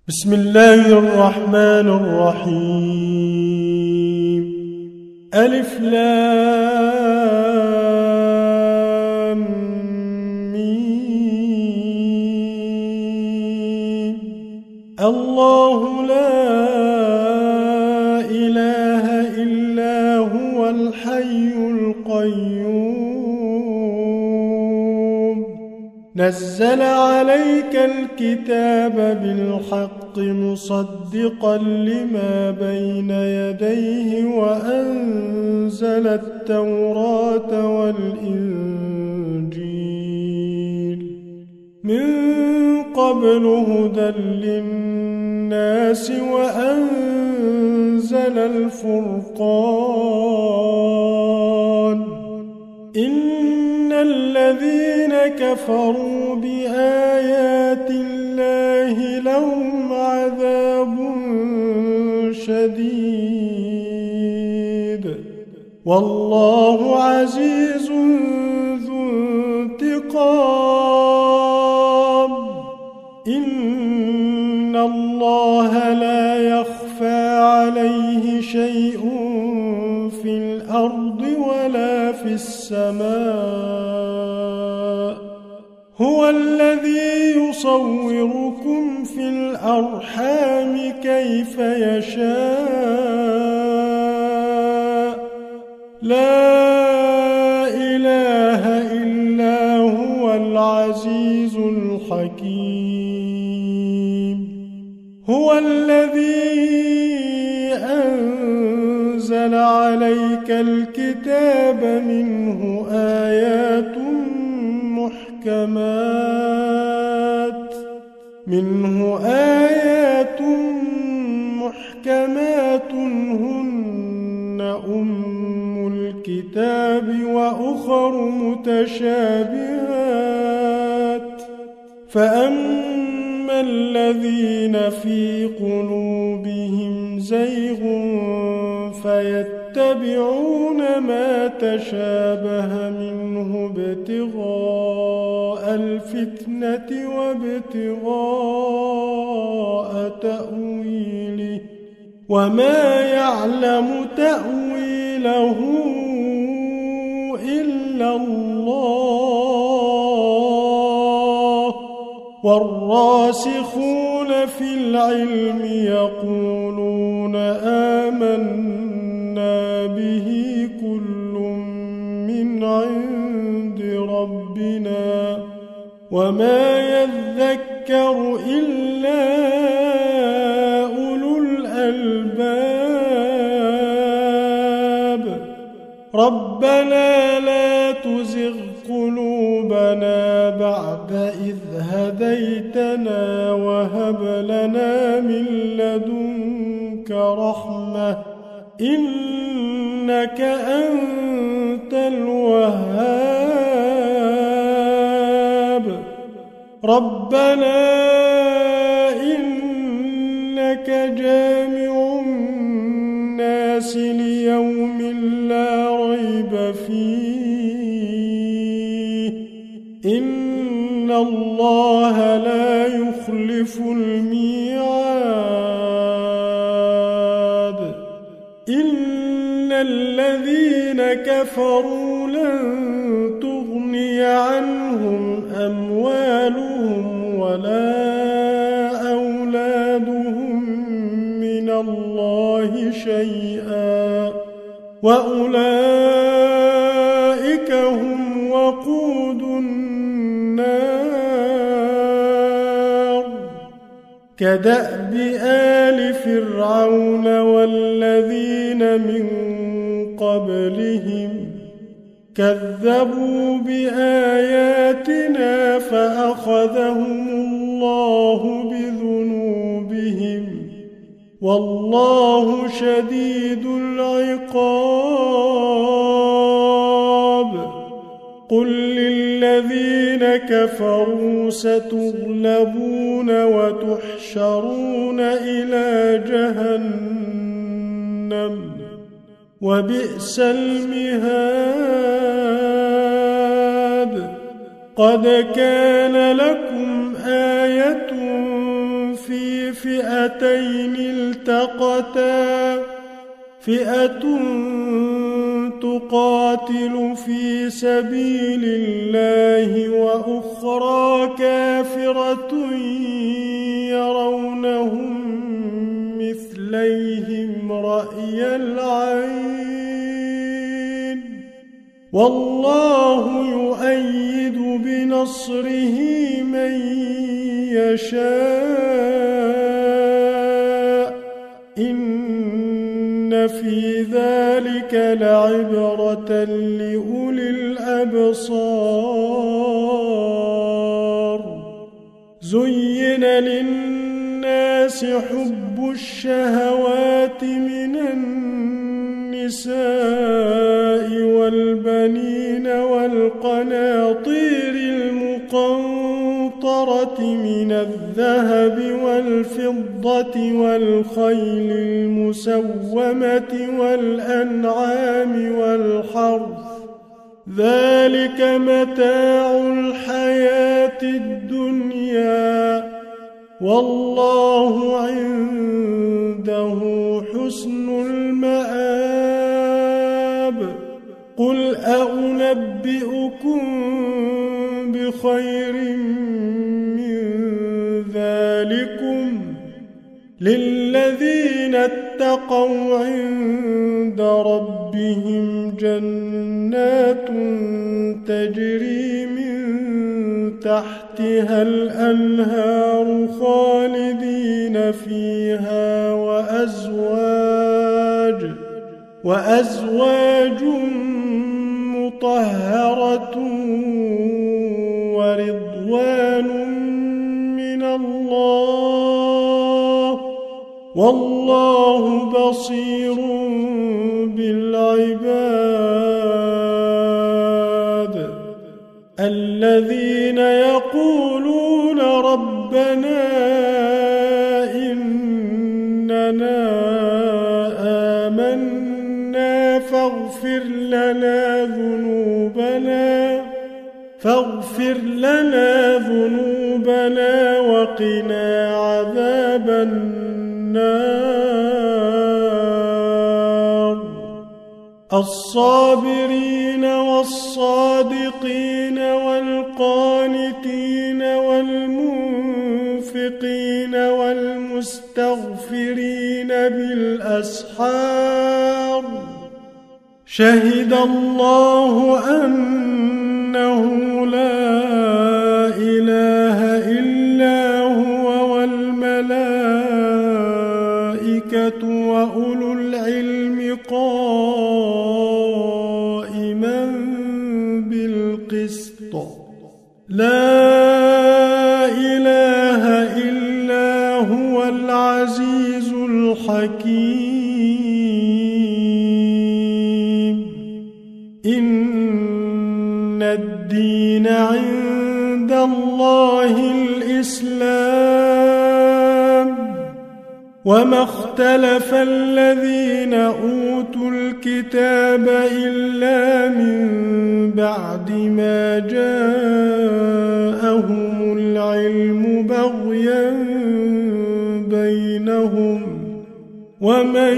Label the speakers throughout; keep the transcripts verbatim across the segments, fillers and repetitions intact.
Speaker 1: بسم الله الرحمن الرحيم. ألف لام ميم. الله لا إله إلا هو الحي القيوم. نزل عليك الكتاب بالحق مصدقا لما بين يديه وأنزل التوراة والإنجيل من قبل هدى للناس وأنزل الفرقان. إن الذين كفروا بآيات الله لهم عذاب شديد والله عزيز ذو انتقام. إن الله لا يخفى عليه شيء في الأرض ولا في السماء. هو الذي يصوركم في الأرحام كيف يشاء. لا إله إلا هو العزيز الحكيم. هو الذي أنزل عليك الكتاب منه آيات محكمات منه آيات محكمات هن أم الكتاب وأخر متشابهات. فأما الذين في قلوبهم زيغ فيتبعون ما تشابه منه ابتغاء الفتنة وابتغاء تأويله وما يعلم تأويله إلا الله. والراسخون في العلم يقولون آمنا به كل من عند ربنا وما يذكر إلا أولو الألباب. ربنا لا تزغ قلوبنا بعد إذ هديتنا وهب لنا من لدنك رحمة إنك أنت الوهاب. ربنا إنك جامع الناس ليوم لا ريب فيه إن الله لا يخلف الميعاد. إن الذين كفروا لن تغني عنهم أموالهم ولا أولادهم من الله شيئا وأولئك هم وقود النار. كدأب آل فرعون والذين من قبلهم كذبوا بآياتنا فأخذهم الله بذنوبهم والله شديد العقاب. قل للذين كفروا ستغلبون وتحشرون إلى جهنم وبئس المهاد. قد كان لكم آية في فئتين التقتا فئة تقاتل في سبيل الله وأخرى كافرة يرونهم مثليهم رأي العين والله يؤيد بنصره من يشاء إن في ذلك لعبرة لأولي الأبصار زين للناس حب الشهوات من النساء والبنين والقناطير المقنطرة من الذهب والفضة والخيل المسومة والأنعام والحرث ذلك متاع الحياة الدنيا والله عنده حسن المآب قل أنبئكم بخير من ذلكم للذين اتقوا عند ربهم جنات تجري من تحتها الأنهار خالدين فيها وأزواج وأزواج مطهرة ورضوان من الله والله بصير بالعباد الذين يقولون ربنا إننا آمنا فاغفر لنا ذنوبنا فاغفر لنا ذنوبنا وقنا عذاب النار الصابرين والصادقين والقانتين والمنفقين والمستغفرين بالأسحار شهد الله أنه لا إله إلا هو والملائكة وأولو العلم قائما بالقسط لا إله إلا هو العزيز الحكيم إن الدين عند الله الإسلام وما اختلف الذين أوتوا الكتاب إلا من بعد ما جاءهم العلم بغيا بينهم ومن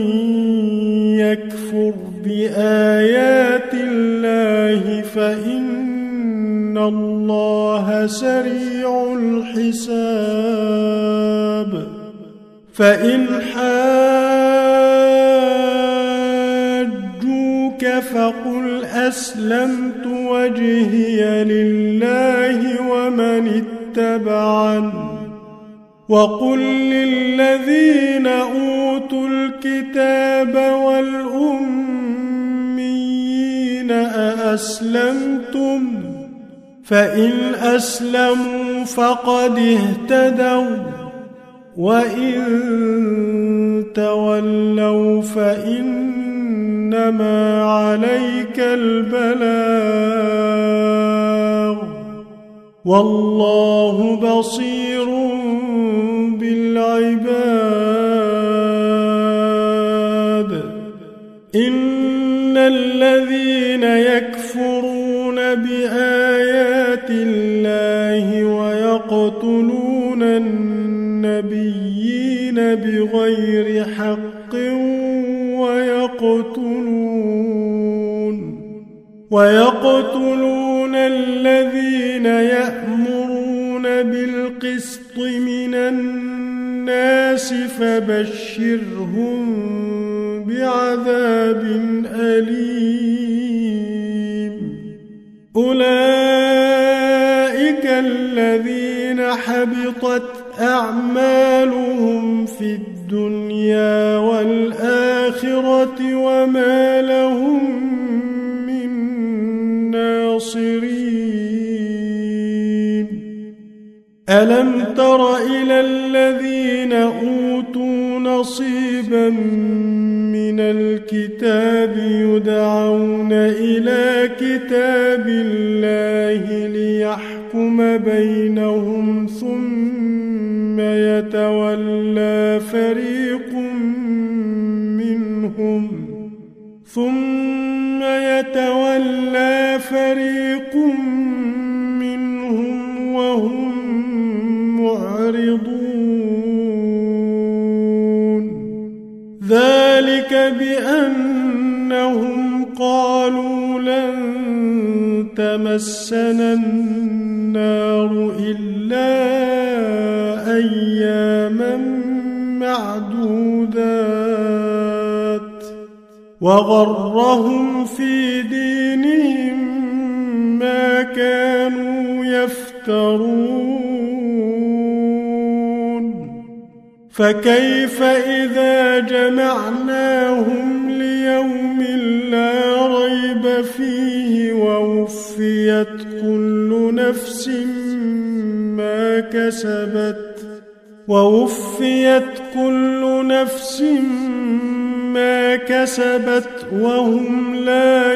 Speaker 1: يكفر بآيات الله فإن الله سريع الحساب فإن حاجوك فقل أسلمت وجهي لله ومن اتبعني وقل للذين أوتوا الكتاب والأميين أأسلمتم فإن أسلموا فقد اهتدوا وإن تولوا فإنما عليك البلاغ والله بصير بالعباد إن الذين يكفرون بآيات الله ويقتلون النبيين النبيين بغير حق ويقتلون ويقتلون الذين يأمرون بالقسط من الناس فبشرهم بعذاب أليم. أولئك الذين حبطت أعمالهم في الدنيا والآخرة وما لهم من ناصرين. ألم تر إلى الذين أوتوا نصيبا من الكتاب يدعون إلى كتاب الله ليحكم بينهم ثم يتولى فريق منهم ثم يتولى فريق منهم وهم معرضون. ذلك بأنهم قالوا لن تمسنا النار إلا أياما معدودات وغرهم في دينهم ما كانوا يفترون. فكيف إذا جمعناهم ليوم لا ريب فيه ووفيت كل نفس ما كسبت ووفيت كل نفس ما كسبت وهم لا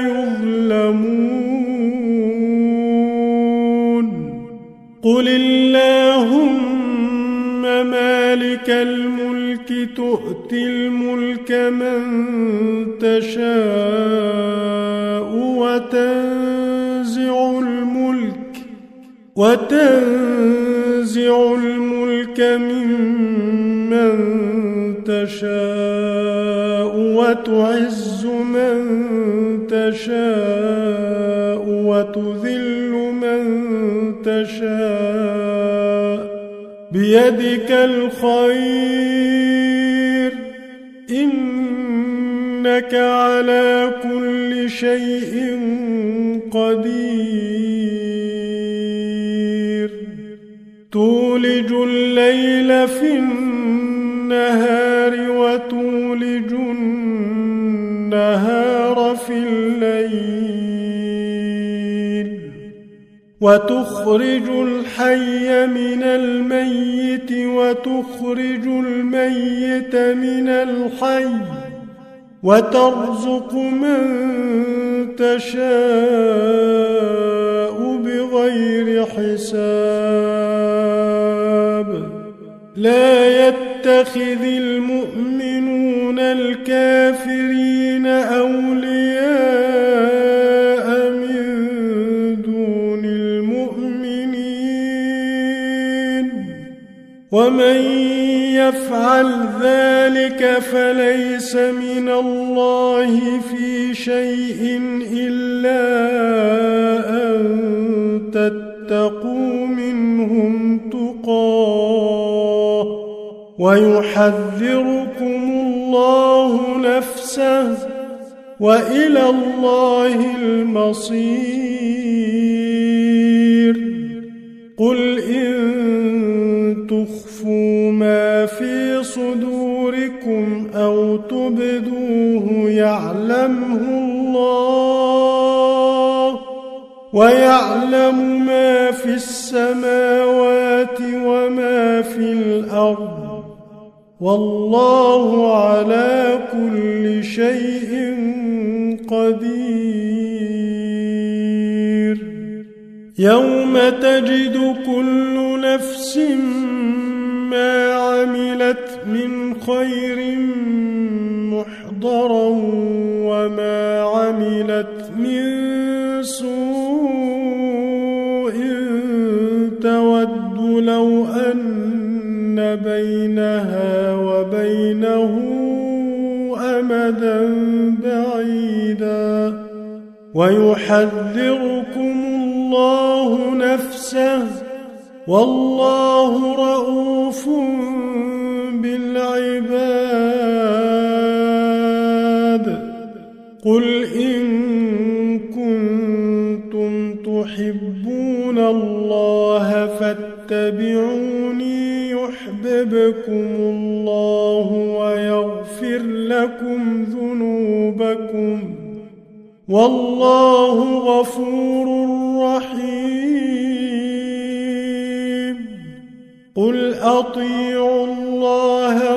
Speaker 1: يظلمون. قل اللهم مالك الملك تؤتي الملك من تشاء وتنزع الملك وتنزع الملك ممن تشاء وتعز من تشاء وتذل من تشاء بيدك الخير إنك على كل شيء قدير. تولج الليل في النهار وتولج النهار في الليل وتخرج الحي من الميت وتخرج الميت من الحي وترزق من تشاء بغير حساب. لا يتخذ المؤمنون الكافرين أولياء من دون المؤمنين ومن يفعل ذلك فليس من الله في شيء إلا أن تتقوا منهم تقاه ويحذركم الله نفسه وإلى الله المصير. قل إن تخفوا ما في صدوركم أو تبدوه يعلمه الله ويعلم ما في السماوات وما في الأرض والله على كل شيء قدير. يوم تجد كل نفس ما عملت من خير محضرا وما عملت من سوء تود لو أن بينها وبينه أمدا بعيدا ويحذركم الله نفسه والله رءوف بالعباد. قل إن كنتم تحبون الله فاتبعوني يحببكم الله ويغفر لكم ذنوبكم والله غفور رحيم. قل أطيعوا الله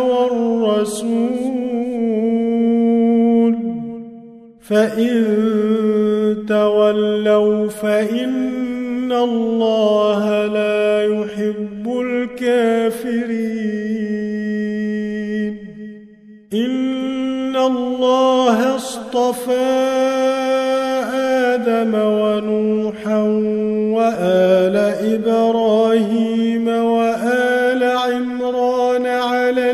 Speaker 1: والرسول فإن تولوا فإن الله لا يحب الكافرين. إن الله اصطفى آدم ونوحا وآل إبراهيم وآل عمران على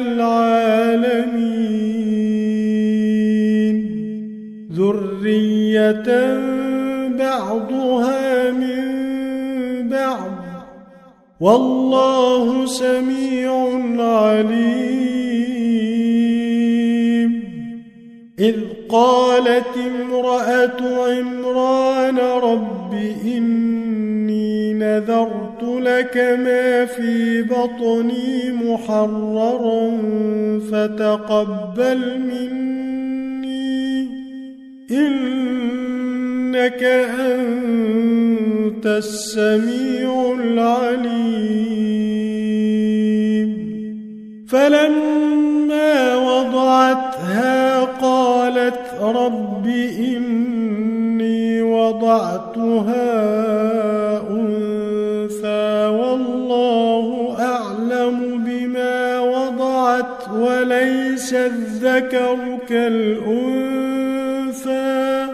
Speaker 1: العالمين ذرية بعضها من بعض والله سميع عليم. إذ قالت امرأة عمران رب إني نذرت لك ما في بطني محررا فتقبل مني إنك أنت السميع العليم. فلما وضعتها قالت رب إني وضعتها أنثى والله أعلم بما وضعت وليس الذكر كالأنثى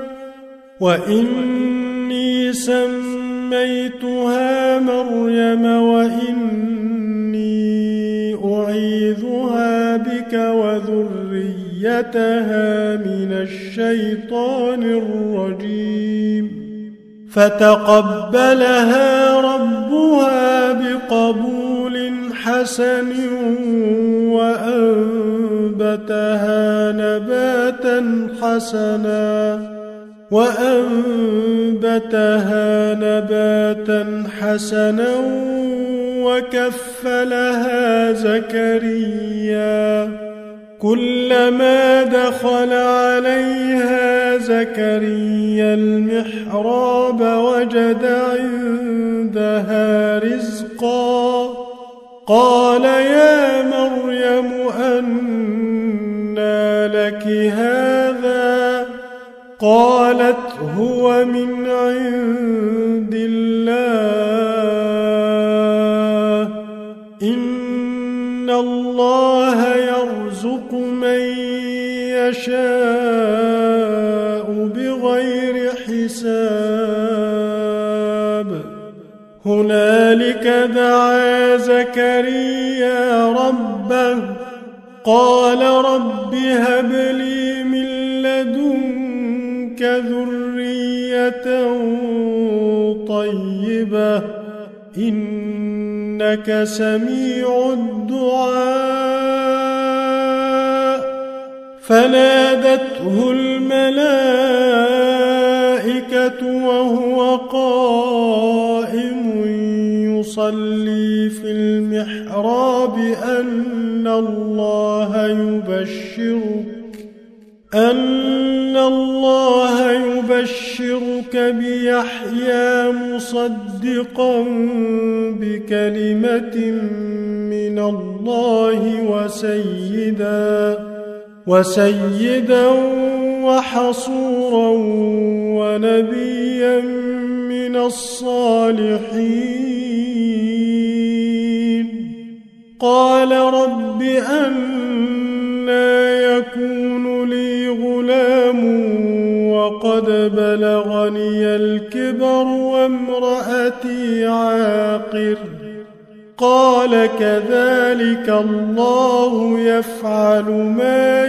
Speaker 1: وإني سميتها مريم وإني أعيذها بك وذريتها من الشيطان الرجيم. فتقبلها ربها بقبول حسن وأنبتها نباتا حسنا وأنبتها نباتا حسنا وكفلها زكريا كلما دخل عليها زكريا المحراب وجد عندها رزقا قال يا مريم أنى لك هذا قالت هو من عند الله إن الله يرزق من يشاء بغير حساب. هنالك دعا زكريا ربه قال رب هب لي من لدنك ذرية طيبة إنك سميع الدعاء. فنادته الملائكة وهو قائم يصلي في المحراب أن الله يبشرك أن الله يبشرك بيحيى مصدقا بكلمة من الله وسيدا وسيدا وحصورا ونبيا من الصالحين. قال رب أنى يكون لي غلام وقد بلغني الكبر وامرأتي عاقر قال كذلك الله يفعل ما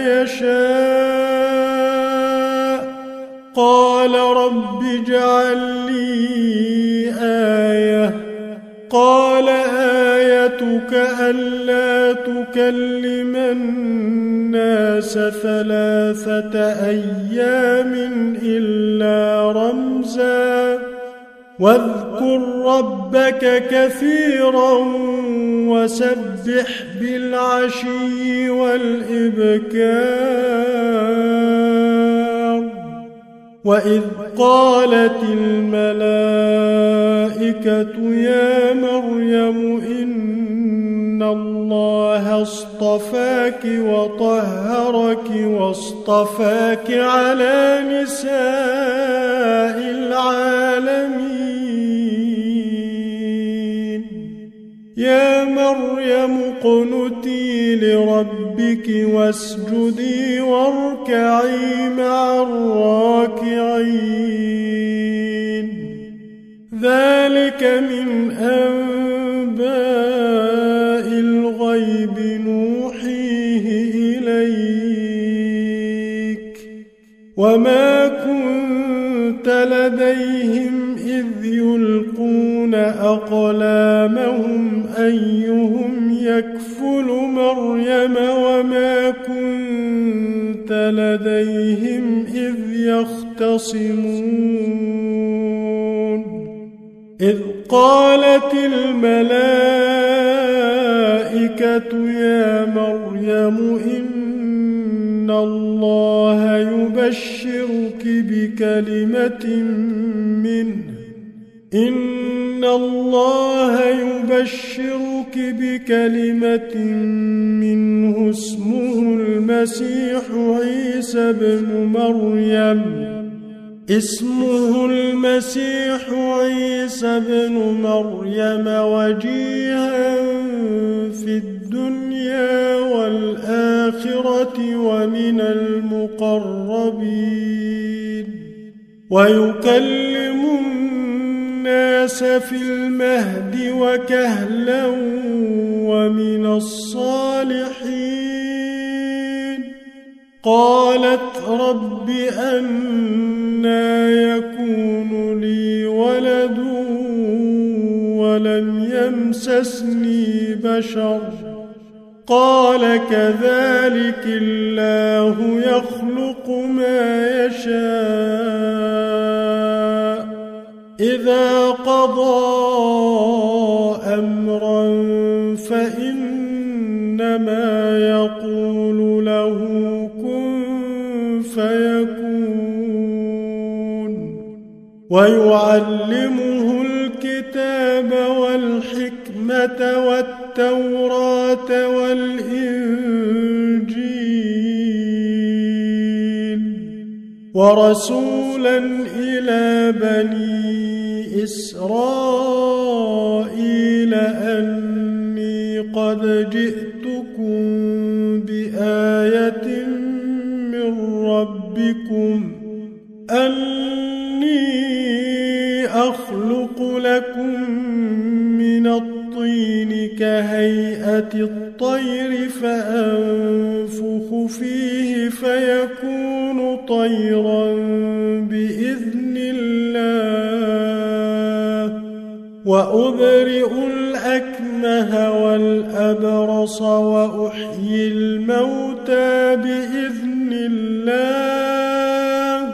Speaker 1: يشاء قال رب اجعل لي آية قال آيتك ألا تكلم الناس ثلاثة أيام إلا رمزا واذكر ربك كثيرا وسبح بالعشي والإبكار وإذ قالت الملائكة يا مريم إن الله اصطفاك وطهرك واصطفاك على نساء العالمين يا مريم اقنتي لربك واسجدي واركعي مع الراكعين ذلك من أنباء الغيب نوحيه إليك وما كنت لديهم إذ يلقون أقلامهم أيهم يكفل مريم وما كنت لديهم إذ يختصمون إذ قالت الملائكة يا مريم إن الله يبشرك بكلمة منه إن الله يبشرك بكلمة منه اسمه المسيح عيسى بن مريم اسمه المسيح عيسى بن مريم وجيها في الدنيا والآخرة ومن المقربين ويكلم الناس في المهد وكهلا ومن الصالحين قالت رب أنى يكون لي ولد ولم يمسسني بشر قال كذلك الله يخلق ما يشاء إذا قضى أمرا فإنما يقول له كن فيكون ويعلمه الكتاب والحكمة والتوراة والإنجيل ورسولا إلى بني إسرائيل أني قد جئتكم بآية من ربكم أني أخلق لكم من الطين كهيئة الطير فأنفخ فيه فيكون طيرا بإذن الله وأبرئ الأكمه والأبرص وأحيي الموتى بإذن الله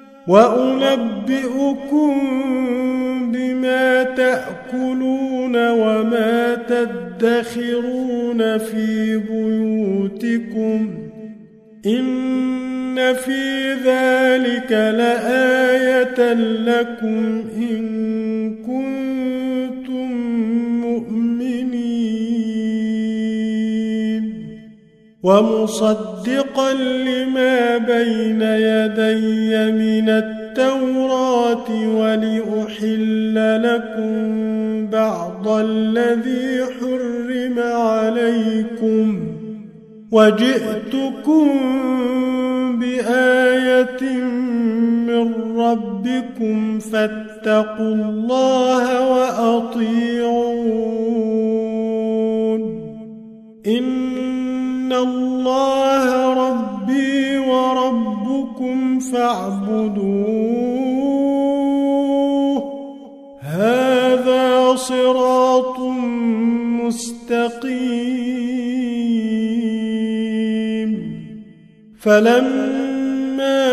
Speaker 1: وأنبئكم بما تأكلون وما تدخرون في بيوتكم إن في ذلك لآية لكم إن كنتم مؤمنين ومصدقا لما بين يدي من التوراة ولأحل لكم بعض الذي حرم عليكم وجئتكم بآية من ربكم فاتقوا الله وأطيعون إن الله ربي وربكم فاعبدوه هذا صراط مستقيم فلما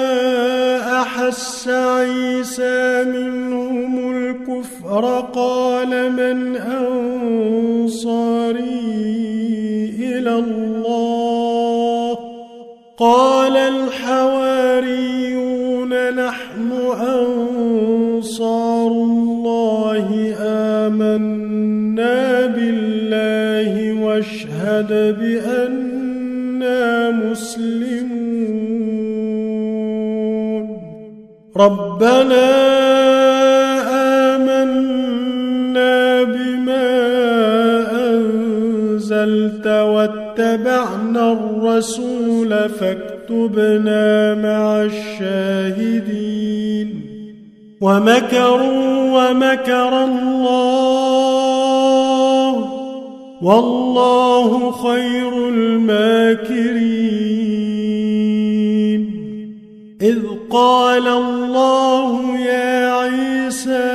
Speaker 1: أحس عيسى منهم الكفر قال من أنصاري إلى الله قال الحواريون نحن أنصار الله آمنا بالله واشهد بأننا مسلمون ربنا آمنا بما أنزلت واتبعنا الرسول فاكتبنا مع الشاهدين ومكروا ومكر الله والله خير الماكرين إذ قال الله يا عيسى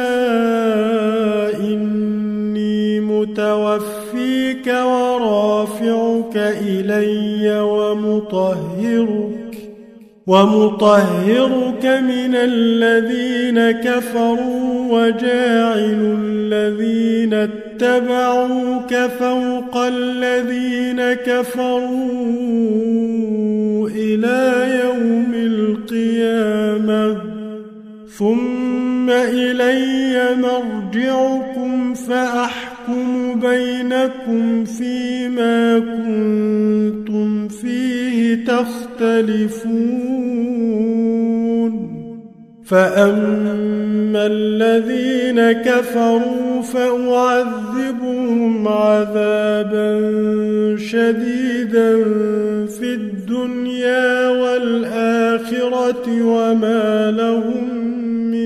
Speaker 1: إني متوفيك ورافعك إلي ومطهرك ومطهرك من الذين كفروا وجاعل الذين اتبعوك فوق الذين كفروا إلى يوم القيامة ثم إلي مرجعكم فأحكم بينكم فيما كنتم فيه تختلفون فأما الذين كفروا فأعذبهم عذابا شديدا في الدنيا والآخرة وما لهم من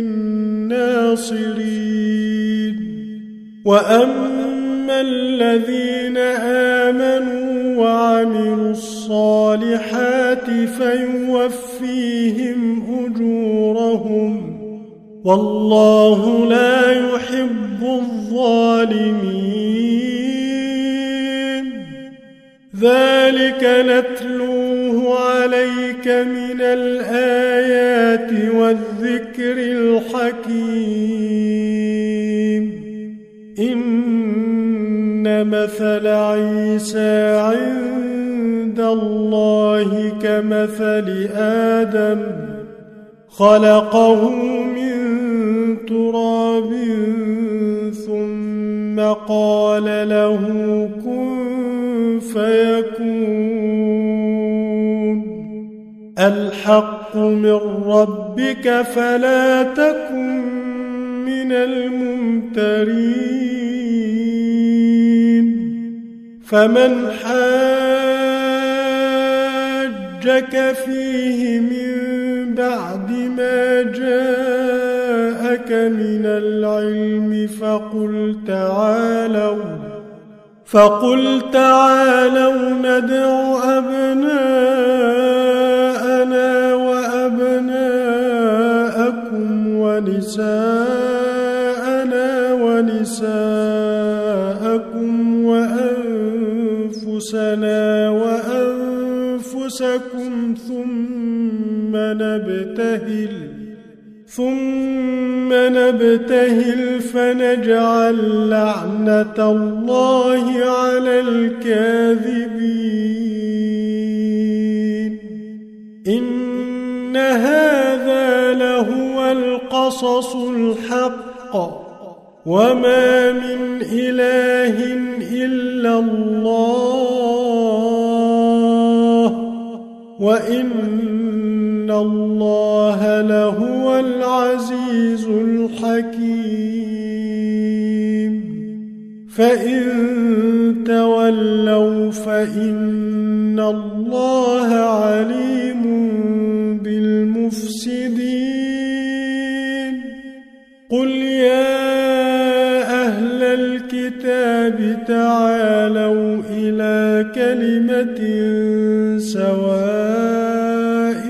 Speaker 1: ناصرين وأما الذين آمنوا وعملوا الصالحات فيوفيهم أجورهم والله لا يحب الظالمين ذلك نتلوه عليك من الآيات والذكر الحكيم إن مثل عيسى عند الله كمثل آدم خلقه من تراب ثم قال له كن فيكون الحق من ربك فلا تكن من الممترين فمن حاجك فيه من بعد ما جاءك من العلم فقل تعالوا فقل تعالوا ندع أبناءنا وأبناءكم ونساءنا ونساءكم وأنفسنا وأنفسكم ثم نبتهل ثم نبتهل فنجعل لعنة الله على الكاذبين إن هذا لهو القصص الحق وما من إله إلا الله وإن الله لهو العزيز الحكيم فإن تولوا فإن الله عليم بالمفسدين قل يا أهل الكتاب الكتاب تعالوا إلى كلمة سواء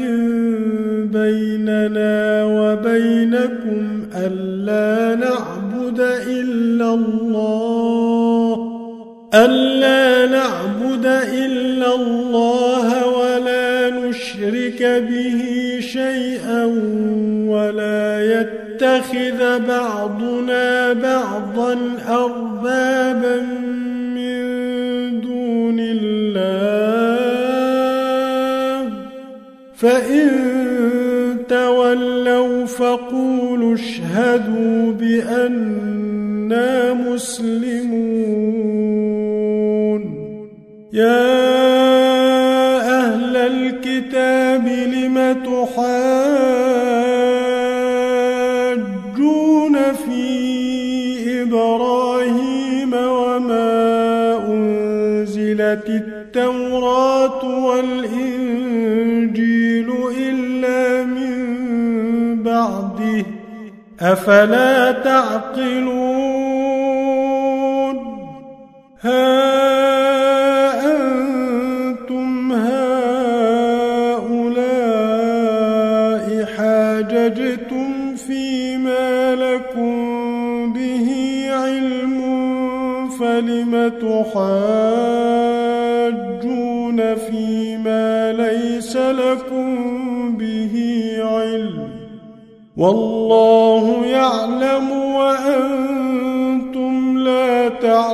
Speaker 1: بيننا وبينكم ألا نعبد إلا الله ألا نعبد إلا الله ولا نشرك به شيئا ولا يتخذ بعضنا بعضا أربابا من دون الله فإن تولوا فقولوا اشهدوا بأننا مسلمون يا أهل الكتاب لم تحاجون في إبراهيم وما أنزلت التوراة والإنجيل إلا من بعده أفلا تعقلون ها أنتم هؤلاء حاججتم فيما لكم به علم فلم تحاجون فيما ليس لكم به علم والله يعلم وأنتم لا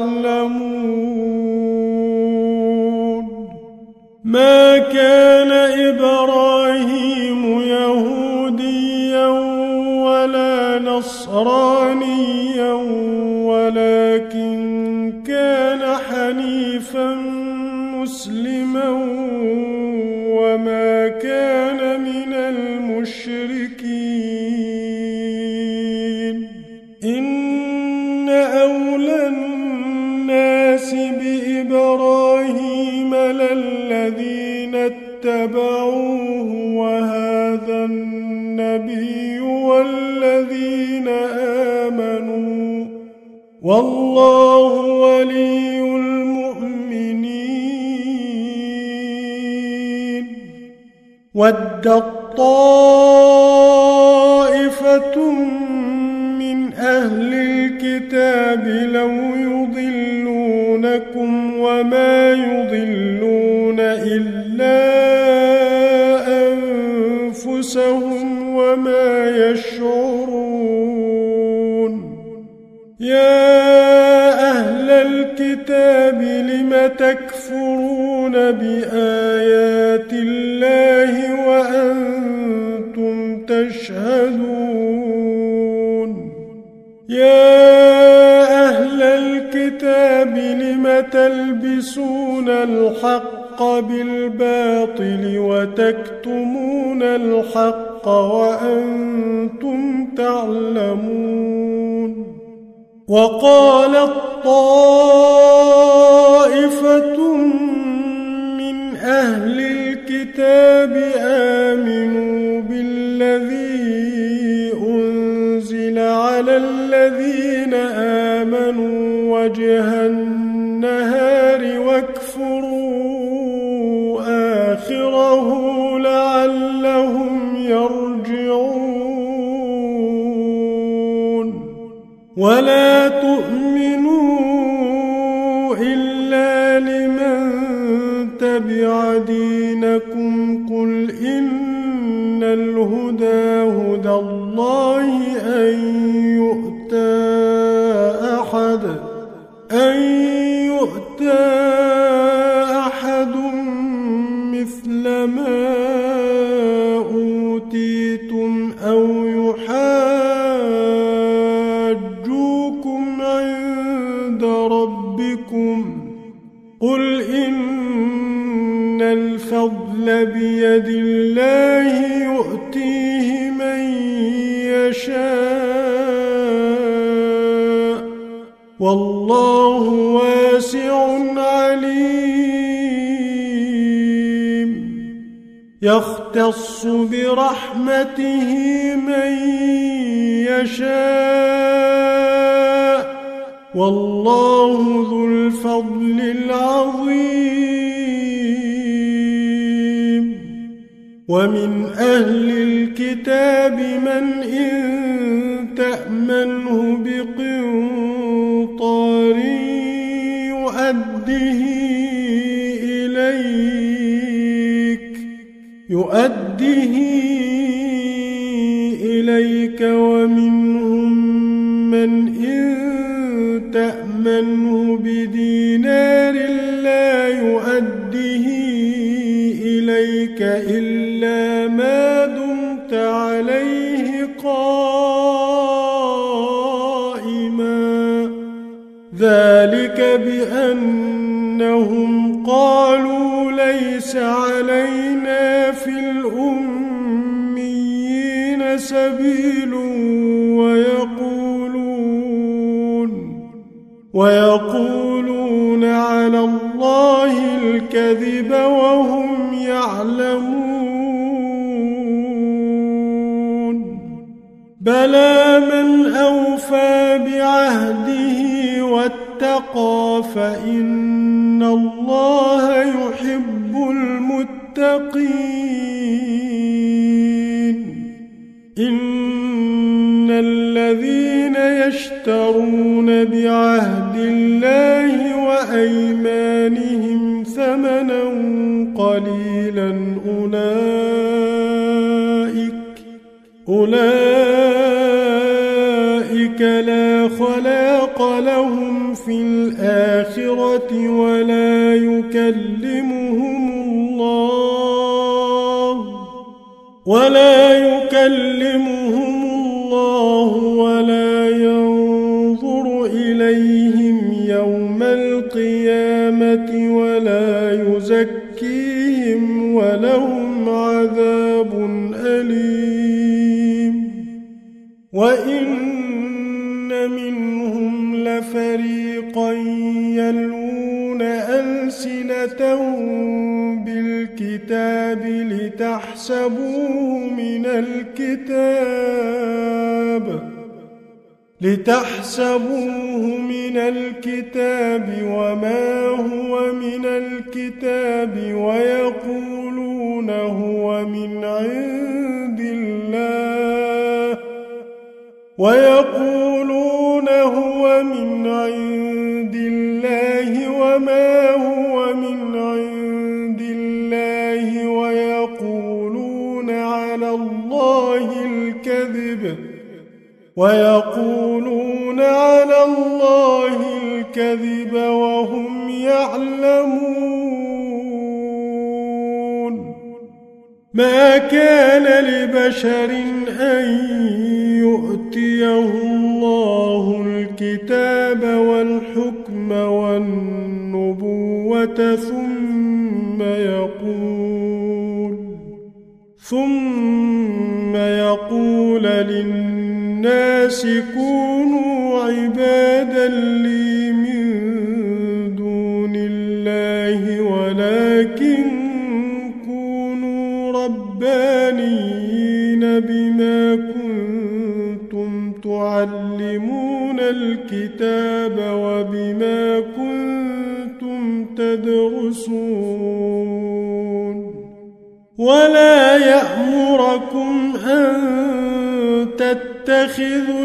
Speaker 1: تعلمون ما كان إبراهيم يهوديا ولا نصرانيا ولكن كان حنيفا مسلما وما كان من المشركين إن أولى الناس بإبراهيم للذين اتبعوه وهذا النبي والذين آمنوا والله ولي المؤمنين ودت طائفة من أهل الكتاب لو يضلونكم وما يضلون إلا أنفسهم وما يشعرون يا أهل الكتاب لم تكفرون بآيات الله وأنتم تشهدون يا أهل الكتاب لم تلبسون الحق بالباطل وتكتمون الحق وأنتم تعلمون وقالت طائفة من أهل الكتاب آمنوا بالذي أنزل على الذين آمنوا وجه النهار واكفروا آخره لعلهم يرجعون ولا تؤمنوا إلا لمن تبع دينكم قل إن الهدى هدى الله أن يؤتى أحد أن يؤتى أحد مثل ما أوتيتم أو يحاجوكم عند ربكم قل إن الفضل بيد الله يؤتيه من يشاء والله واسع عليم يختص برحمته من يشاء والله ذو الفضل العظيم. ومن أهل الكتاب من إن تأمنه بقنطار يؤده إليك يؤده إليك ومنهم من إن تأمنه بدينار لا يؤده إليك إلا ما دمت عليه قائما ذلك بأنهم قالوا ليس علينا في الأميين سبيل ويقولون ويقولون على الله الكذب وهم يعلمون بلى من أوفى بعهده واتقى فإن الله يحب المتقين. إن الذين يشترون بعهد الله وأيمانهم ثمنا قليلا أولئك أولئك لا خلاق لهم في الآخرة ولا يكلمهم الله ولا يكلمهم الله ولا ينظر إليهم يوم القيامة ولا يزكيهم ولهم عذاب أليم. وإن منهم لفريقا يلوون ألسنتهم بالكتاب لتحسبوه من الكتاب لتحسبوه من الكتاب وما هو من الكتاب ويقولون هو من عند الله ويقولون هو من عند الله وما هو من عند الله ويقولون على الله الكذب ويقولون على الله الكذب وهم يعلمون. ما كان لبشر أن يؤتيه الله الكتاب والحكم والنبوة ثم يقول ثم يقول للناس كونوا عبادا لي من دون الله ولكن كونوا ربانيين بما كنتم تعلمون الكتاب وبما كنتم تدرسون ولا يأمركم أن تتخذوا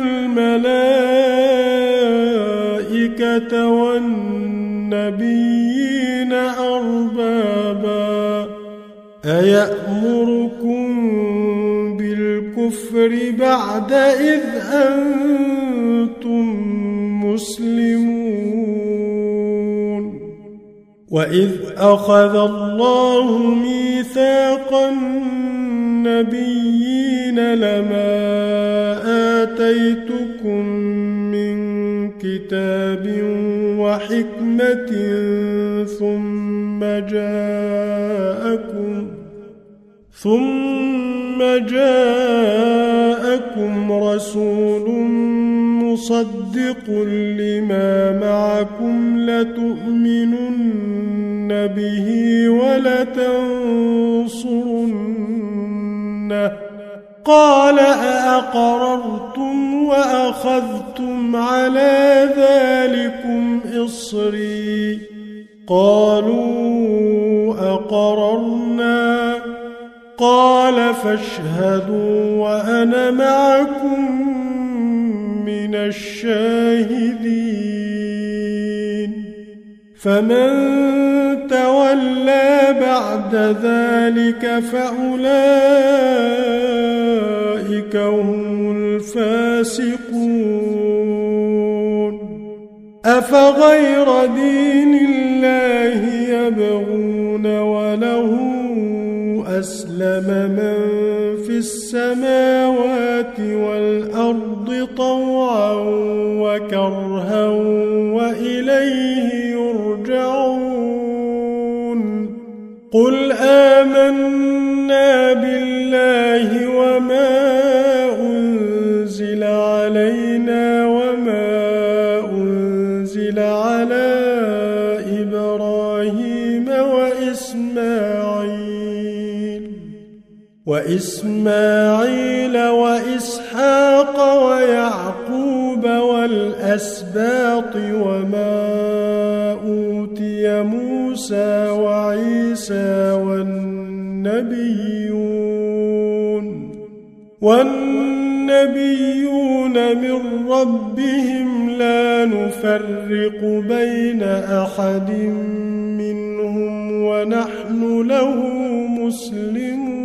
Speaker 1: الملائكة والنبيين أربابا أيأمركم بالكفر بعد إذ أنتم مسلمون. وإذ أخذ الله ميثاق النبيين لما آتيتكم من كتاب وحكمة ثم جاءكم ثم جاءكم رسول مصدق لما معكم لتؤمنن به ولتنصرنه قال أأقررتم وأخذتم على ذلكم إصري قالوا أقررنا قال فاشهدوا وأنا معكم من الشاهدين فمن تولى بعد ذلك فأولئك هم الفاسقون أفغير دين الله يبغون وله أسلم من في السماوات والأرض طوعا وكرها وإليه يرجعون قل آمنا بالله وما أنزل علينا وما أنزل على إبراهيم وإسماعيل وإسماعيل وإسحاق ويعقوب والأسباط وما أوتي موسى وعيسى والنبيون والنبيون من ربهم لا نفرق بين أحد منهم ونحن له مسلمون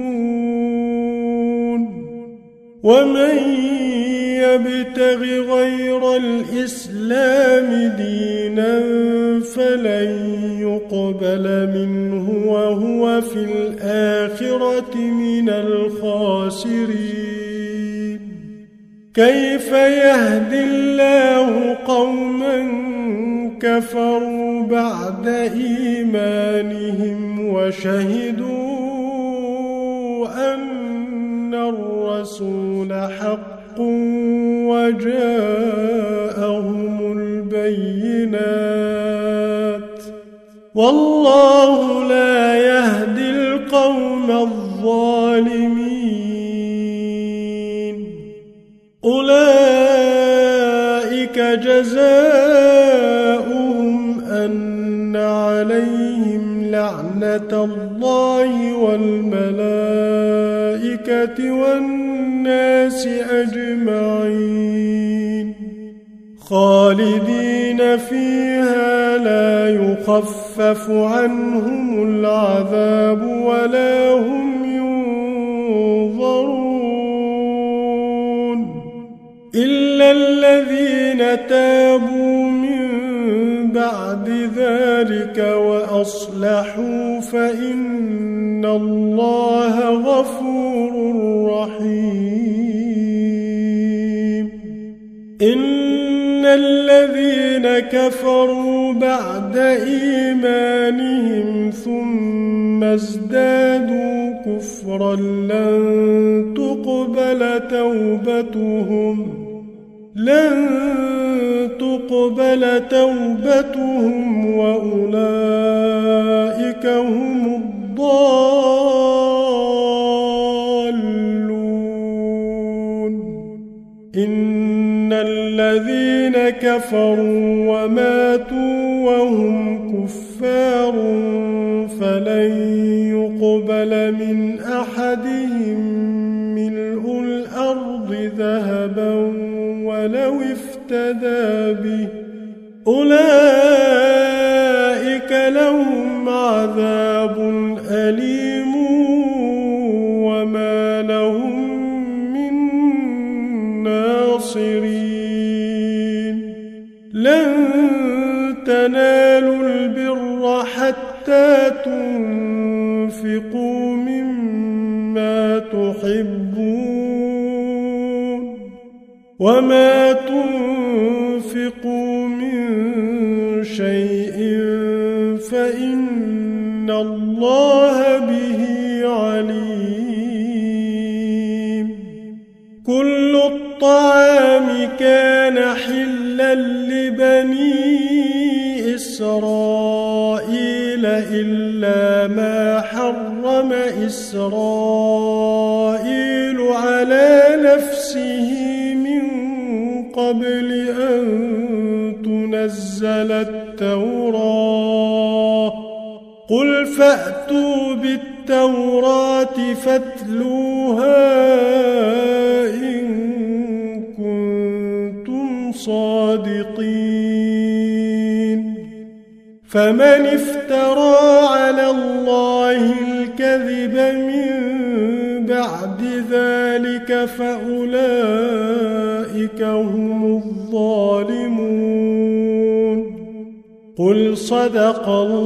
Speaker 1: ومن يبتغ غير الإسلام دينا فلن يقبل منه وهو في الآخرة من الخاسرين كيف يهدي الله قوما كفروا بعد إيمانهم وشهدوا أن الرسول حق وجاءهم البينات والله لا يهدي القوم الظالمين أولئك جزاؤهم أن عليهم لعنة الله والملائكة والناس أجمعين خالدين فيها لا يخفف عنهم العذاب ولا هم ينظرون إلا الذين تابوا من بعد ذلك وأصلحوا فإن الله غفور رحيم إن الذين كفروا بعد إيمانهم ثم ازدادوا كفرا لن تقبل توبتهم لن تقبل توبتهم وأولئك هم الضالون إن الذين كفروا وماتوا وهم كفار فلن يقبل من أحدهم ملء الأرض ذهبا ولو افتدى به أولئك لهم عذاب أليم وما لهم من ناصرين لن تنالوا البر حتى تنفقوا مما تحبون وما تنفقوا من شيء فإن الله به عليم كل الطعام كان حلا لبني إسرائيل إلا إلا ما حرم إسرائيل على نفسه من قبل أن تنزل التوراة قل فأتوا بالتوراة فاتلوها إن كنتم صادقين فمن افترى على الله الكذب من بعد ذلك فأولئك هم الظالمون قل صدق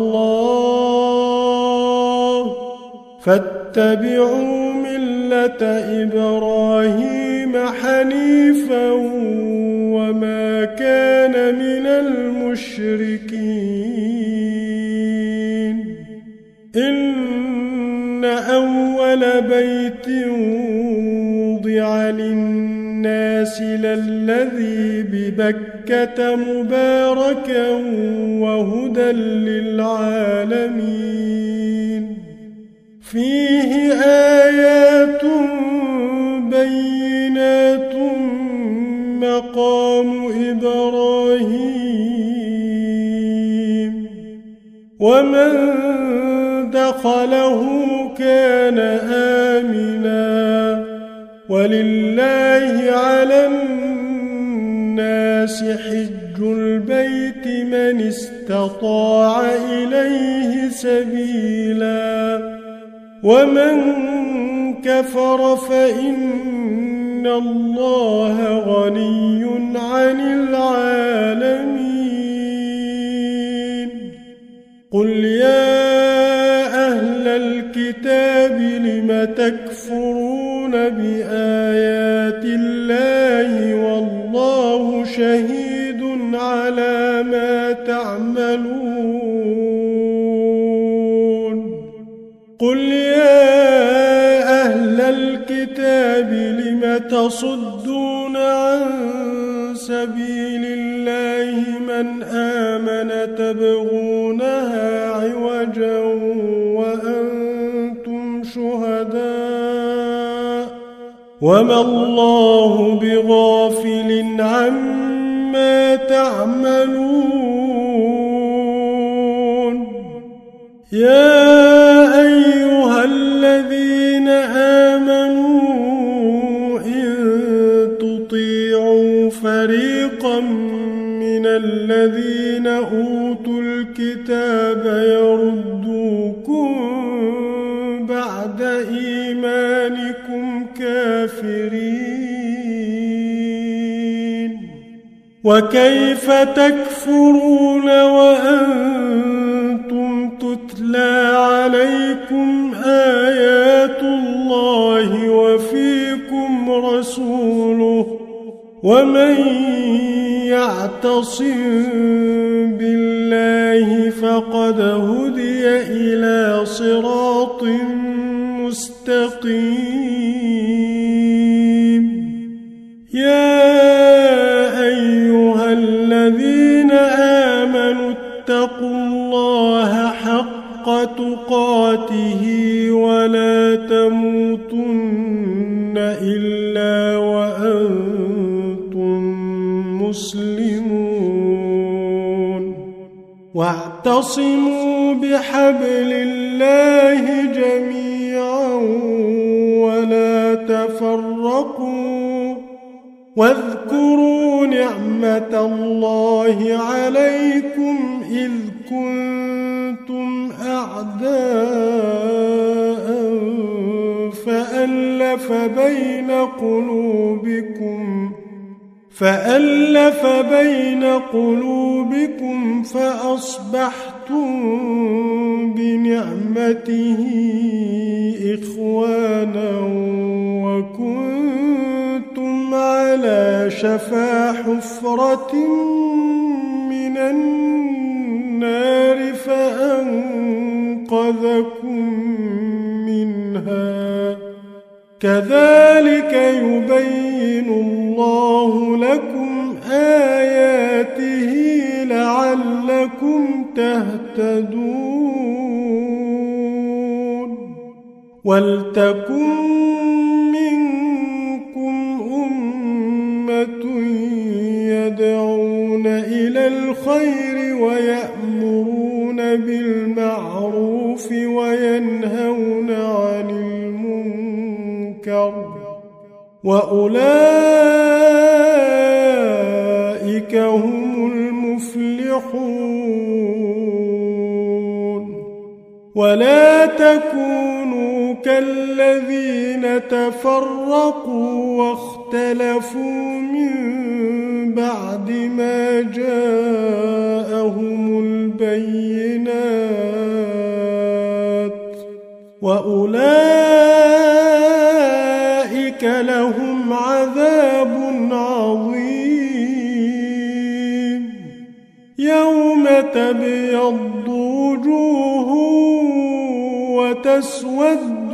Speaker 1: الله فاتبعوا ملة إبراهيم حنيفا وما كان من المشركين إن أول بيت وضع للناس للذي ببكة مباركا وهدى للعالمين فيه آيات بينات مقام إبراهيم ومن دخله كان آمنا ولله على الناس حج البيت من استطاع إليه سبيلا ومن كفر فإن الله غني عن العالمين قل يا أهل الكتاب لم تكفرون بآيات الله والله شهيد على ما تعملون قل يا أهل الكتاب لم تصدون عن سبيل الله من آمن تبغونها عوجا وأنتم شهداء وما الله بغافل عما تعملون يا أيها الذين آمنوا إن تطيعوا فريقا من الذين أوتوا الكتاب يردوكم بعد إيمانكم كافرين وكيف تكفرون وأنتم تتلى عليكم آيات الله وفيكم رسوله ومن يعتصم بالله فقد هدي إلى صراط مستقيم يا أيها الذين آمنوا اتقوا الله حق تقاته ولا تموتن إلا وأنتم مسلمون واعتصموا بحبل الله جميعا ولا تفرقوا واذكروا نعمة الله عليكم إذ كنتم أعداء فألف بين قلوبكم فألف بين قلوبكم فأصبحتم بنعمته إخوانا وكنتم على شفا حفرة من النار فأنقذكم منها كذلك يبين الله لكم آياته لعلكم تهتدون وَلْتَكُنْ مِنْكُمْ أُمَّةٌ يَدْعُونَ إِلَى الْخَيْرِ وَيَأْمُرُونَ بِالْمَعْرُوفِ وَيَنْهَوْنَ عَنِ الْمُنْكَرِ وَأُولَئِكَ هُمُ الْمُفْلِحُونَ وَلَا تَكُونُوا كَالَّذِينَ تَفَرَّقُوا وَاخْتَلَفُوا مِنْ بَعْدِ مَا جَاءَهُمُ الْبَيِّنَاتُ وَأُولَئِكَ لَهُمْ عَذَابٌ عَظِيمٌ يَوْمَ تَبْيَضُّ وُجُوهٌ وَتَسْوَدُّ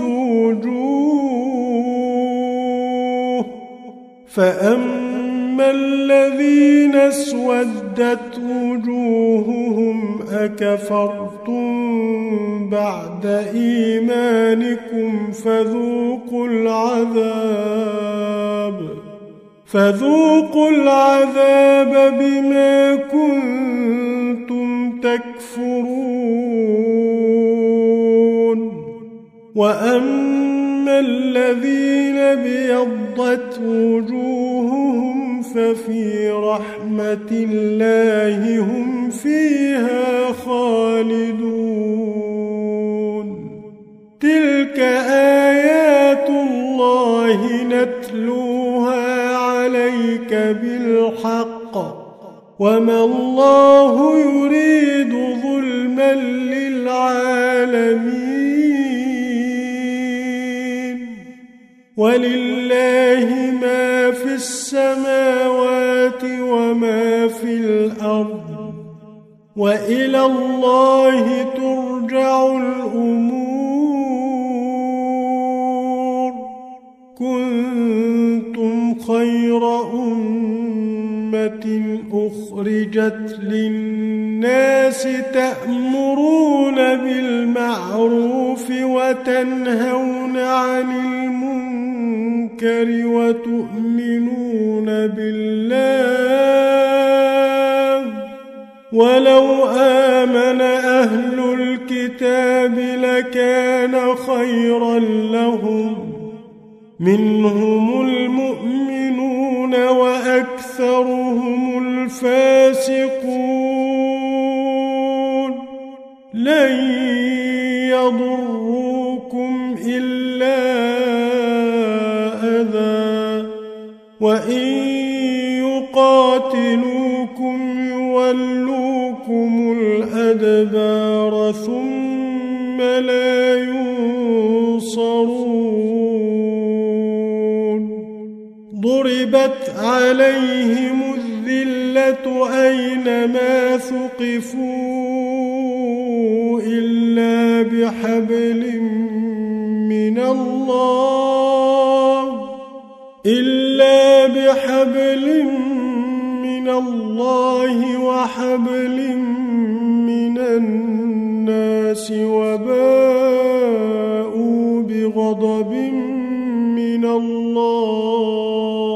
Speaker 1: وُجُوهٌ فَأَمَّا الَّذِينَ اسْوَدَّتْ وُجُوهُهُمْ أَكَفَرْتُمْ بَعْدَ إِيمَانِكُمْ فَذُوقُوا الْعَذَابَ فَذُوقُوا الْعَذَابَ بِمَا كُنتُمْ تَكْفُرُونَ وَأَمَّا الَّذِينَ ابْيَضَّتْ وُجُوهُهُمْ فَفِي رَحْمَةِ اللَّهِ هُمْ فِيهَا خَالِدُونَ تِلْكَ آيَاتُ اللَّهِ نَتْلُوهَا عَلَيْكَ بِالْحَقِّ وَمَا اللَّهُ يُرِيدُ ظُلْمًا لِلْعَالَمِينَ وَلِلَّهِ مَا فِي السَّمَاوَاتِ وَمَا فِي الْأَرْضِ وَإِلَى اللَّهِ تُرْجَعُ الْأُمُورُ كُنتُمْ خَيْرَ أُمَّةٍ أُخْرِجَتْ لِلنَّاسِ تَأْمُرُونَ بِالْمَعْرُوفِ وَتَنْهَوْنَ عَنِ الْمُنكَرِ وَتُؤْمِنُونَ بِاللَّهِ وَلَوْ آمَنَ أَهْلُ الْكِتَابِ لَكَانَ خَيْرًا لَهُمْ مِنْهُمُ الْمُؤْمِنُونَ وَأَكْثَرُهُمُ الْفَاسِقُونَ لَنْ يَضُرُّوكُمْ إِلَّا أَذًى وَإِنْ يُقَاتِلُوكُمْ يُوَلُّوكُمُ الْأَدْبَارَ ثُمَّ لَا يُنصَرُونَ ضُرِبَتْ عَلَيْهِمُ الذِّلَّةُ أَيْنَمَا ثُقِفُوا إِلَّا بِحَبْلٍ مِّنَ اللَّهِ إِلَّا بِحَبْلٍ مِّنَ اللَّهِ وَحَبْلٍ مِّنَ النَّاسِ وَبَاءُوا بِغَضَبٍ مِّنَ اللَّهِ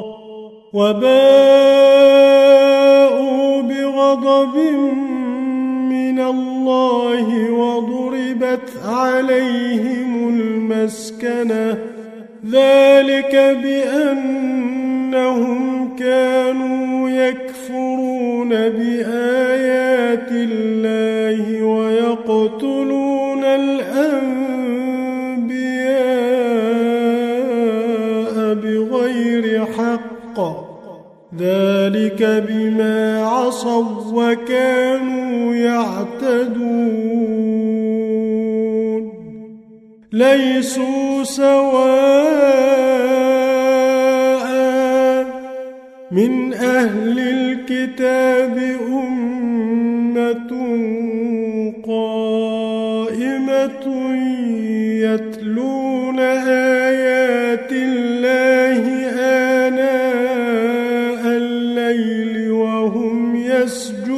Speaker 1: وَبَاءُوا بِغَضَبٍ مِّنَ اللَّهِ وَضُرِبَتْ عَلَيْهِمُ الْمَسْكَنَةُ ذَلِكَ بِأَنَّهُمْ كَانُوا يَكْفُرُونَ بِآيَاتِ اللَّهِ وَيَقْتُلُونَ الْأَنبِيَاءَ بِغَيْرِ حَقٍّ ذَلِكَ بِمَا عَصَوْا وَكَانُوا يَعْتَدُونَ لَيْسُوا سَوَاءً مِنْ أَهْلِ الْكِتَابِ أُمَّةٌ قَائِمَةٌ يَتْلُونَ آيَاتِ اللَّهِ آنَاءَ اللَّيْلِ وَهُمْ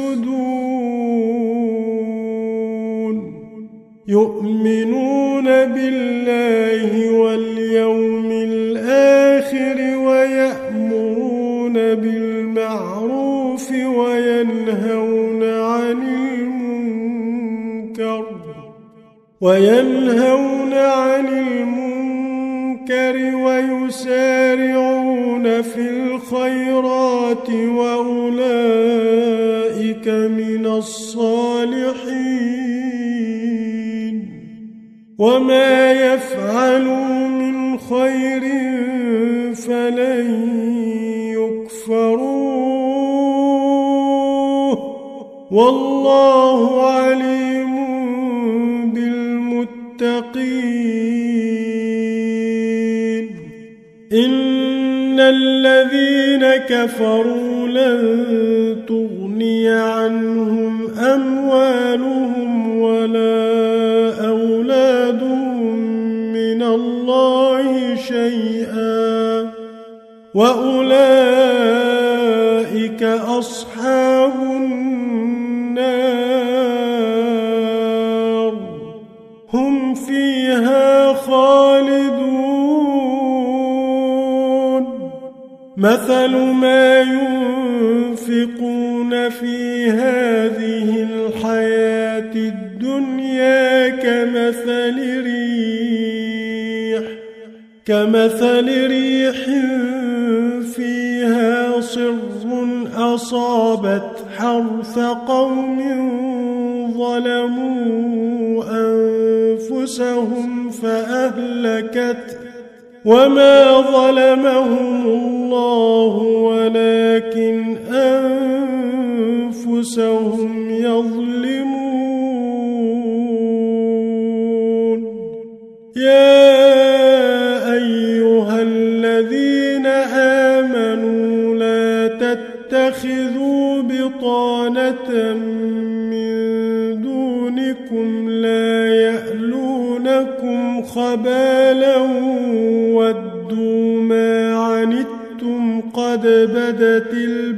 Speaker 1: يَسْجُدُونَ يُؤْمِنُونَ بالله واليوم الآخر ويأمرون بالمعروف وينهون عن المنكر وينهون عن المنكر ويسارعون في الخيرات وأولئك من الصالحين وما يفعلوا من خير فلن يكفروه والله عليم بالمتقين إن الذين كفروا لن تغني عنهم أموالهم ولا أولادهم من الله شيئا وأولئك أصحاب النار هم فيها خالدون مثل ما ينفقون في هذه الحياة الدنيا كمثل ريح كمثل ريح فيها صر أصابت حرث قوم ظلموا أنفسهم فأهلكت وما ظلمهم الله ولكن أنفسهم يظلمون يا أيها الذين آمنوا لا تتخذوا بطانة من دونكم لا يألونكم خبالا ودوا ما عنتم قد بدت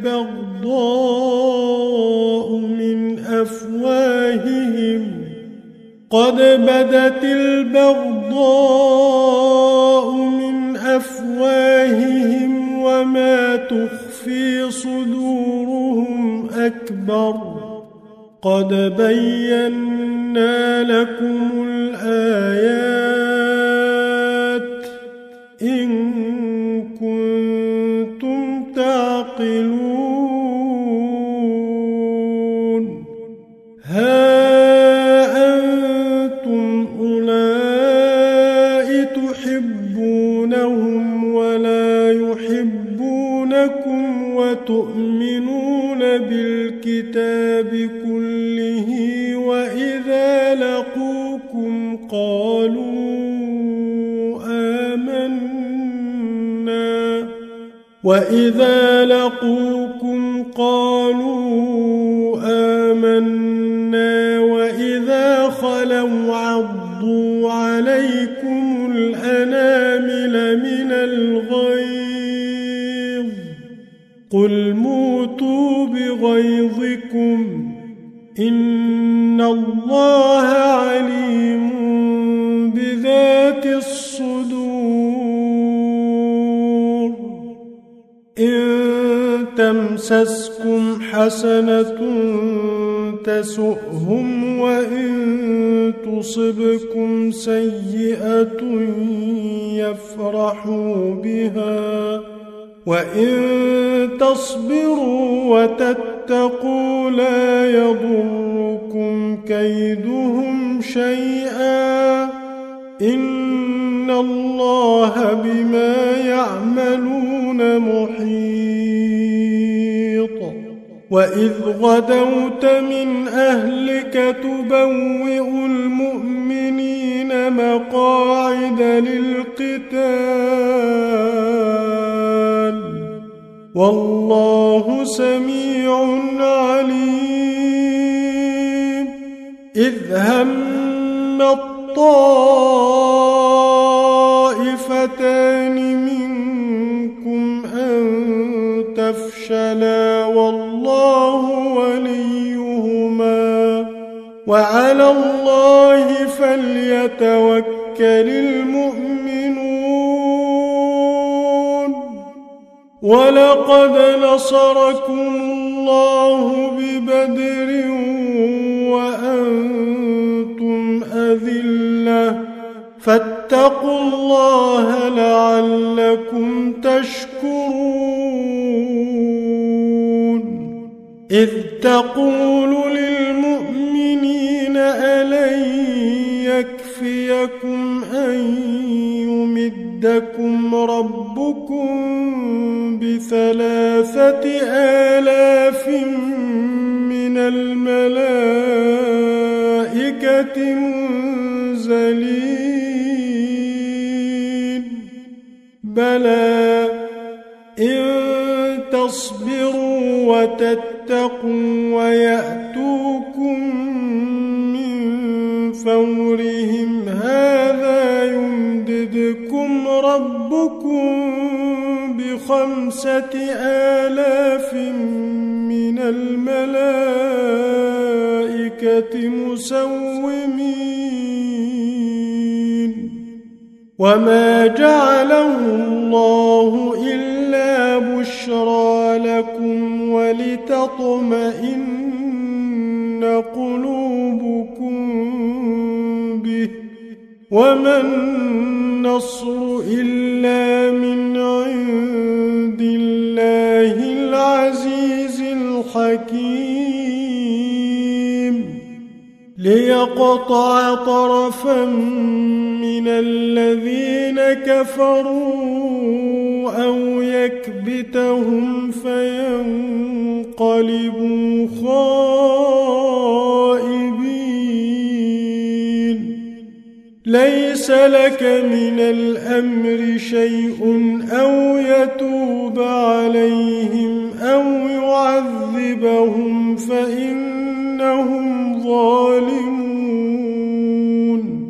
Speaker 1: البغضاء من أفواههم قد بدت البغضاء من أفواههم وما تخفي صدورهم أكبر قد بينا لكم الآيات إن كنتم تعقلون ها أنتم أولئك تحبونهم ولا يحبونكم وتؤمنون بالكتاب كله وإذا لقوكم قالوا آمنا وإذا لقوكم قالوا آمنا وإذا خلوا عضوا عليكم الأنامل من الغيظ قل موتوا بغيظكم إن الله عليم بذات الصدور إن تمسسكم حسنة تسؤهم وإن تصبكم سيئة يفرحوا بها وإن تصبروا وتتقوا لا يضركم كيدهم شيئا إن الله بما يعملون محيط وإذ غدوت من أهلك تبوئ المؤمنين مقاعد للقتال والله سميع عليم إذ هم الطائفتان منكم أن تفشلا والله وليهما وعلى الله فليتوكل للمؤمنون ولقد نصركم الله ببدر وأنتم أذلة فاتقوا الله لعلكم تشكرون إذ تقول للمؤمنين ألن يكفيكم أن يمدكم ربكم بثلاثة آلاف من الملائكة منزلين بلى إن تصبروا وتتقوا ويأتوكم من فورهم هذا يمددكم ربكم بخمسة آلاف من الملائكة مسومين وما جعله الله إلا بشرى لكم ولتطمئن قلوبكم به وما النصر إلا من عند الله العزيز الحكيم ليقطع طرفا من الذين كفروا أو يكبتهم فينقلبوا خائبين ليس لك من الأمر شيء أو يتوب عليهم أو يعذبهم فإنهم ظالمون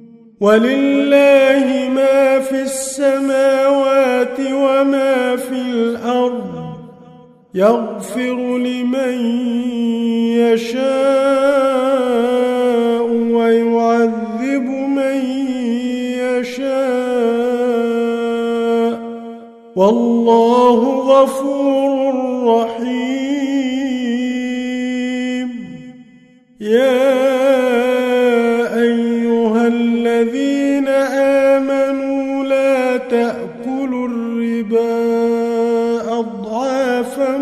Speaker 1: ولله ما في السماوات وما في الأرض يغفر لمن يشاء ويعذب من يشاء والله غفور رحيم يا أيها الذين آمنوا لا تأكلوا الربا أضعافا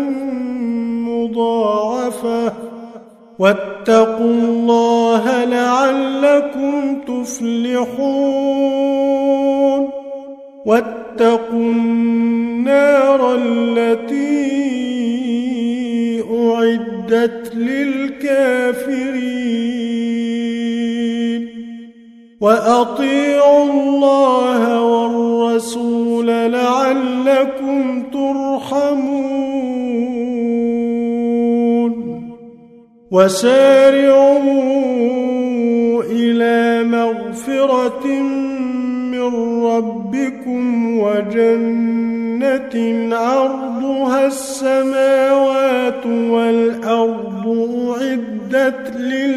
Speaker 1: مضاعفة واتقوا الله لعلكم تفلحون واتقوا النار التي أعدت للكافرين وأطيعوا الله والرسول لعلكم ترحمون وسارعوا إلى مغفرة من ربكم وجنة عرضها السماوات والأرض أعدت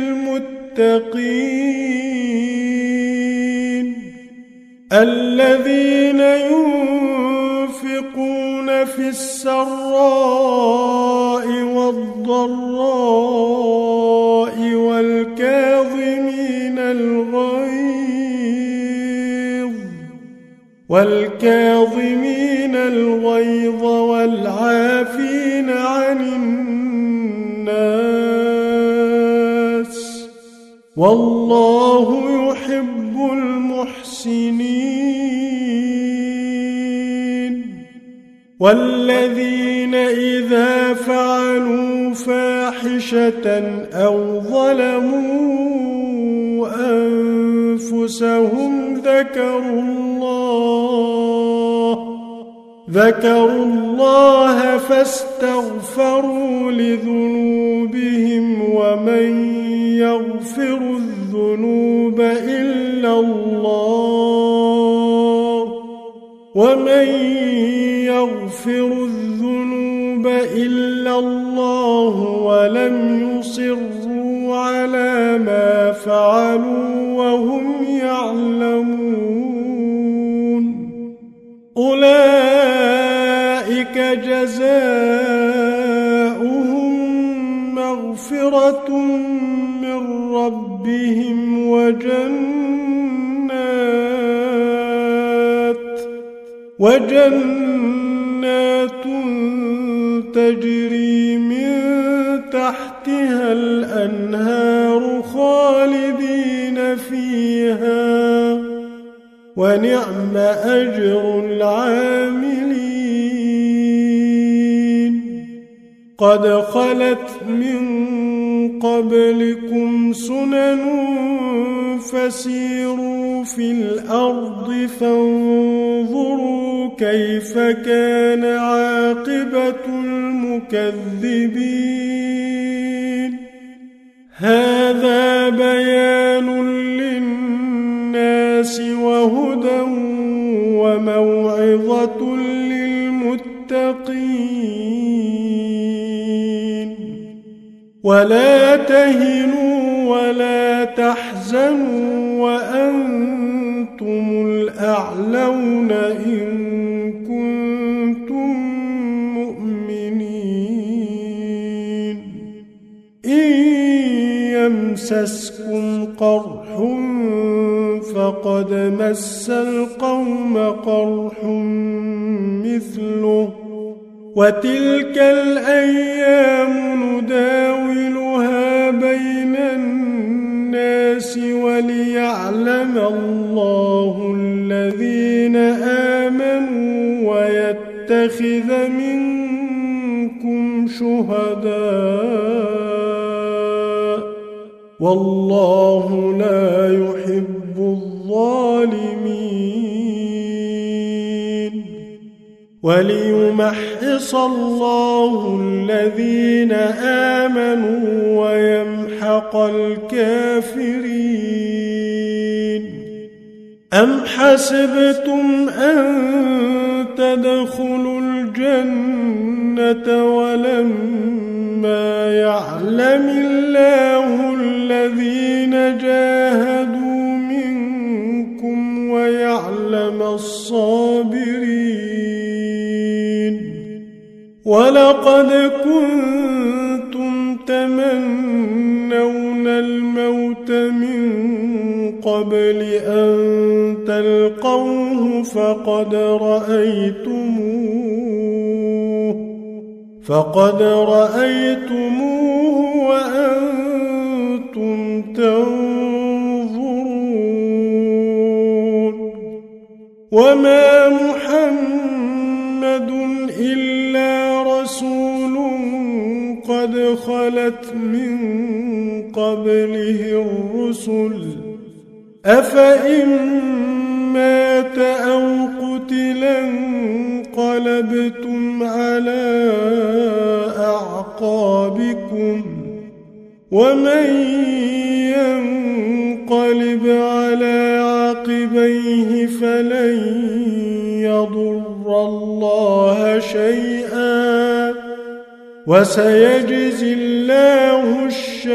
Speaker 1: للمتقين الذين ينفقون في السراء والضراء والكاظمين الغيظ والكاظمين الغيظ والعافين عن الناس والله يحب المحسنين والذين إذا فعلوا فاحشة أو ظلموا أنفسهم ذكروا الله ذكروا الله فاستغفروا لذنوبهم ومن يغفر الذنوب إلا الله ومن يغفر الذنوب إلا الله ولم يصروا على ما فعلوا وهم يعلمون أولئك جزاؤهم مغفرة من ربهم وجنات وجنات تجري من تحتها الأنهار خالدين فيها ونعم أجر العاملين قد خلت من قبلكم سنن فسيروا في الأرض فانظروا كيف كان عاقبة المكذبين هذا بيان للناس وهدى وموعظة للمتقين ولا تهنوا ولا تحزنوا وأنتم الأعلون إن كنتم مؤمنين إن يمسسكم قرح فقد مس القوم قرح مثله وتلك الأيام نداولها بين الناس وليعلم الله الذين آمنوا ويتخذ منكم شهداء والله لا يحب الظالمين وليمحص الله الذين آمنوا ويمحق الكافرين أم حسبتم أن تدخلوا الجنة ولما يعلم الله الذين جاهدوا منكم ويعلم الصابرين ولقد كنتم تمنون الموت من قبل أن تلقوه فقد رأيتموه فقد رأيتموه وأنتم تنظرون وما محمد إلا رسول قد خلت من قبله الرسل أفإن مات أو قتلا انقلبتم على أعقابكم ومن ينقلب على عقبيه فلن يضر الله شيئا وسيجزي الله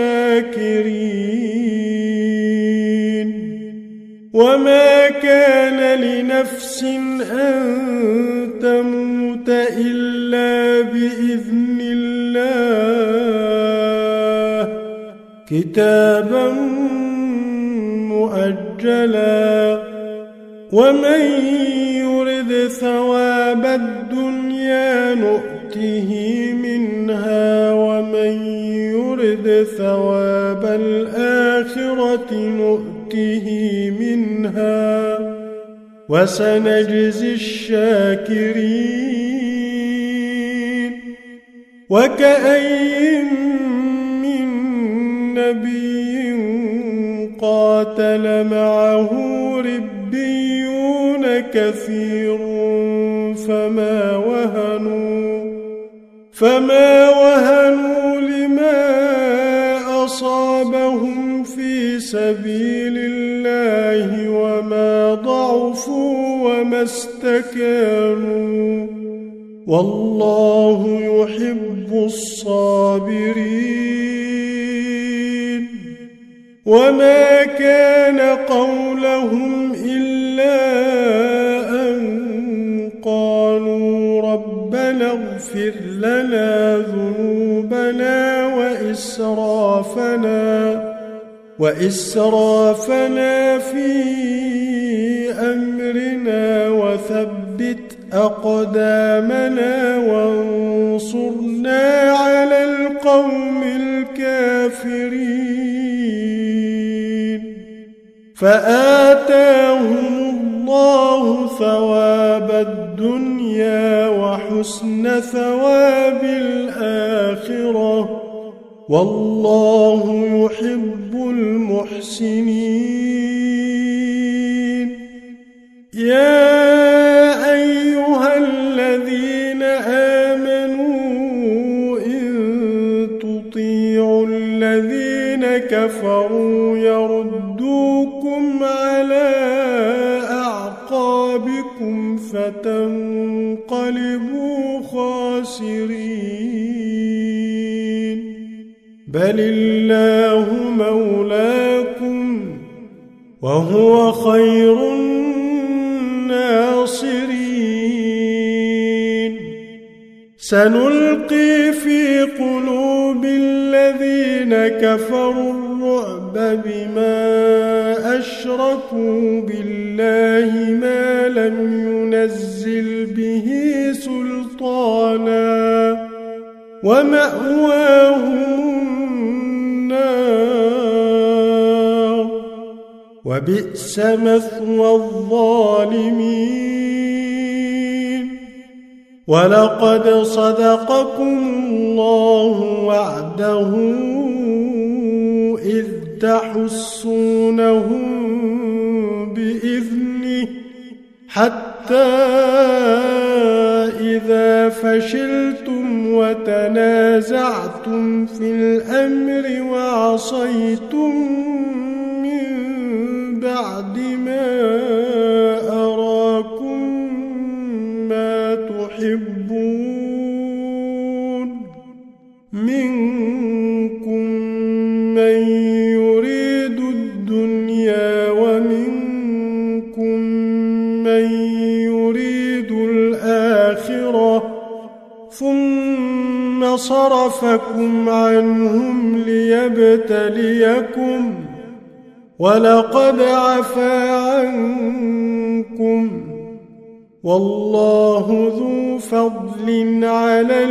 Speaker 1: الشاكرين وما كان لنفس أن تموت إلا بإذن الله كتابا مؤجلا ومن يرد ثواب الدنيا نؤته منها ومن يرد ثواب الآخرة نؤته منها وسنجزي الشاكرين وكأين من نبي قاتل معه ربيون كثير فما وهنوا فما وهنوا لما أصابهم في سبيل الله وما ضعفوا وما استكانوا والله يحب الصابرين وما كان قولهم إلا أن فاغفر لنا ذنوبنا وإسرافنا وإسرافنا في أمرنا وثبت أقدامنا وانصرنا على القوم الكافرين فآتاهم الله ثواب الدنيا وحسن ثواب الآخرة والله يحب المحسنين يا أيها الذين آمنوا إن تطيعوا الذين كفروا يردوكم على أعقابكم فتنقلبوا خاسرين بل الله مولاكم وهو خير الناصرين سنلقي في قلوب الذين كفروا الرعب بما أشركوا بالله ما لم ينزل به سلطانا ومأواهم النار وبئس مثوى الظالمين ولقد صدقكم الله وعده إذ تحسونهم بإذنه حتى إذا فشلتم وتنازعتم في الأمر وعصيتم من بعد ما أراكم ما تحبون منكم من يريد الدنيا ومنكم من يريد الآخرة ثم صرفكم عنهم ليبتليكم ولقد عفا عنكم والله ذو فضل على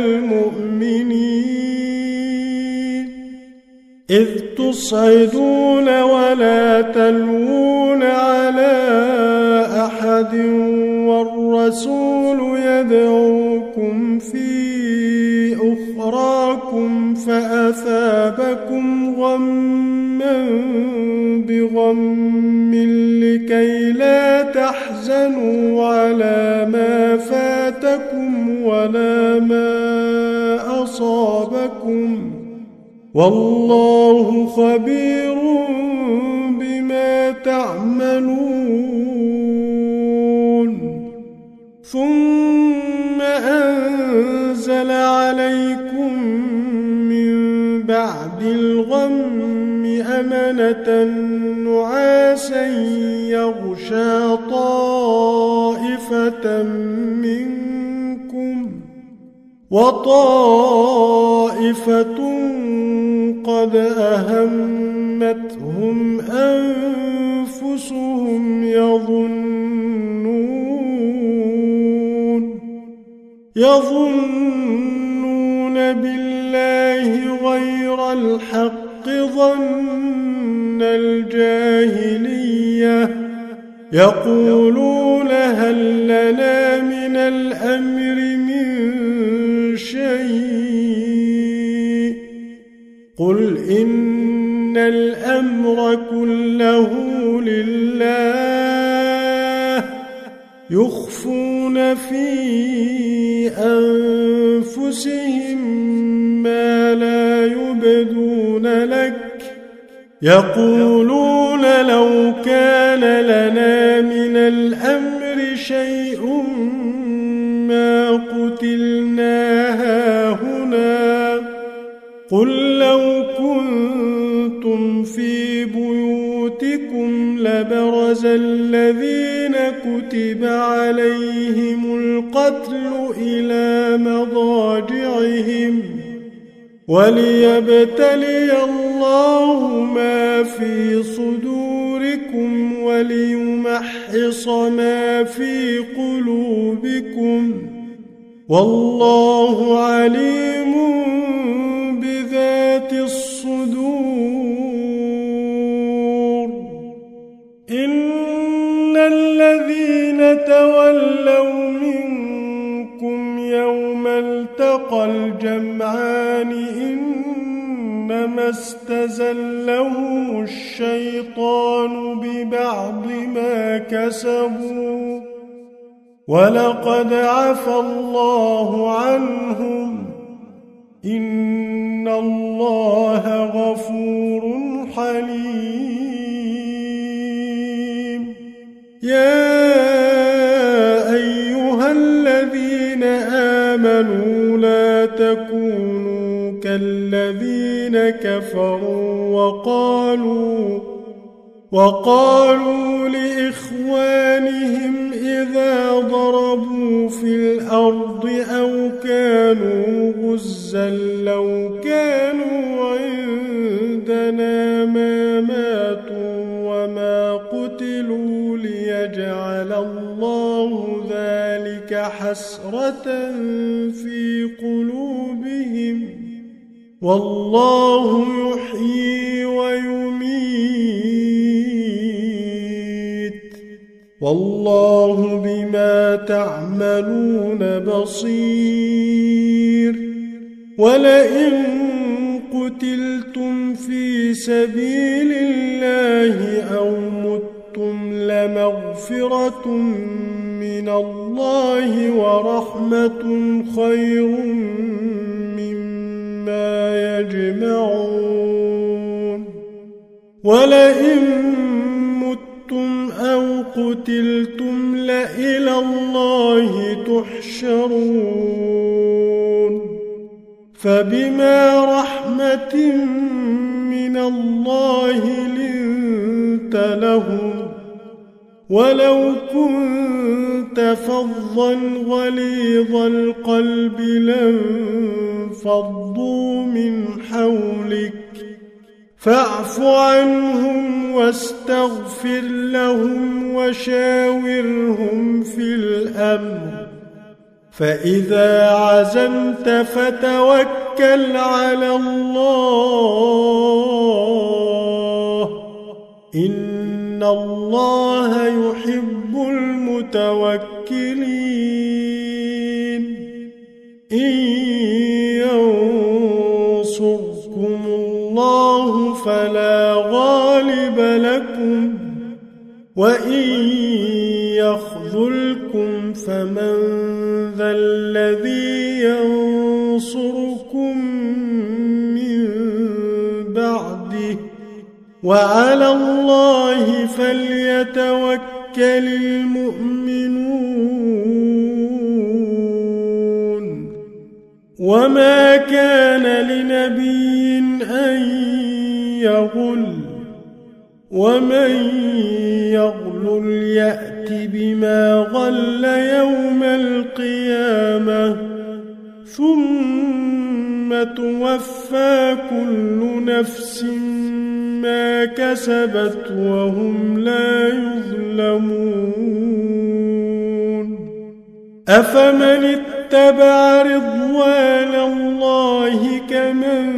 Speaker 1: المؤمنين إذ تصعدون ولا تلوون على أحد والرسول يدعوكم في أخراكم فأثابكم غما بغم لكي لا تحزنوا على ما فاتكم ولا ما أصابكم والله خبير بما تعملون ثم أنزل عليكم من بعد الغم أمنة نعاسا يغشى طائفة منكم وطائفة قد أهمتهم أنفسهم يظنون يظنون بالله غير الحق ظن الجاهلية يقولون هل لنا من الأمر من شيء قل إن الأمر كله لله يخفون في أنفسهم ما لا يبدون لك يقولون لو كان لنا من الأمر شيء ما قتلنا هاهنا قل لو كنتم في بيوتكم لبرز الذين كتب عليهم القتل إلى مضاجعهم وليبتلي الله ما في صدوركم وليمحص ما في قلوبكم والله عليم بذات الصدور. إن الذين تولوا منكم يوم التقى الجمعان إنما استزلهم الشيطان ببعض ما كسبوا ولقد عفى الله عنهم إن الله غفور حليم. يا أيها الذين آمنوا لا تكونوا كالذين كفروا وقالوا وقالوا لإخوانهم إذا ضربوا في الأرض أو كانوا غزا لو كانوا عندنا ما ماتوا وما قتلوا ليجعل الله ذلك حسرة في قلوبهم والله يحيي ويميت والله بما تعملون بصير. ولئن قتلتم في سبيل الله أو متم لمغفرة من الله ورحمة خير مما يجمعون. ولئن متم أو قتلتم لإلى الله تحشرون. فبما رحمة من الله لنت لهم ولو كنت فظا غليظ القلب لانفضوا من حولك فاعف عنهم واستغفر لهم وشاورهم في الأمر فإذا عزمت فتوكل على الله إن الله يحب المتوكلين. إن ينصركم الله فلا غالب لكم وإن يخذلكم فمن ذا الذي ينصركم من بعده وعلى الله فليتوكل المؤمنون. وما كان لنبي أن يغل ومن يغل يأت بما غل يوم القيامة ثم توفى كل نفس ما كسبت وهم لا يظلمون. أفمن اتبع رضوان الله كمن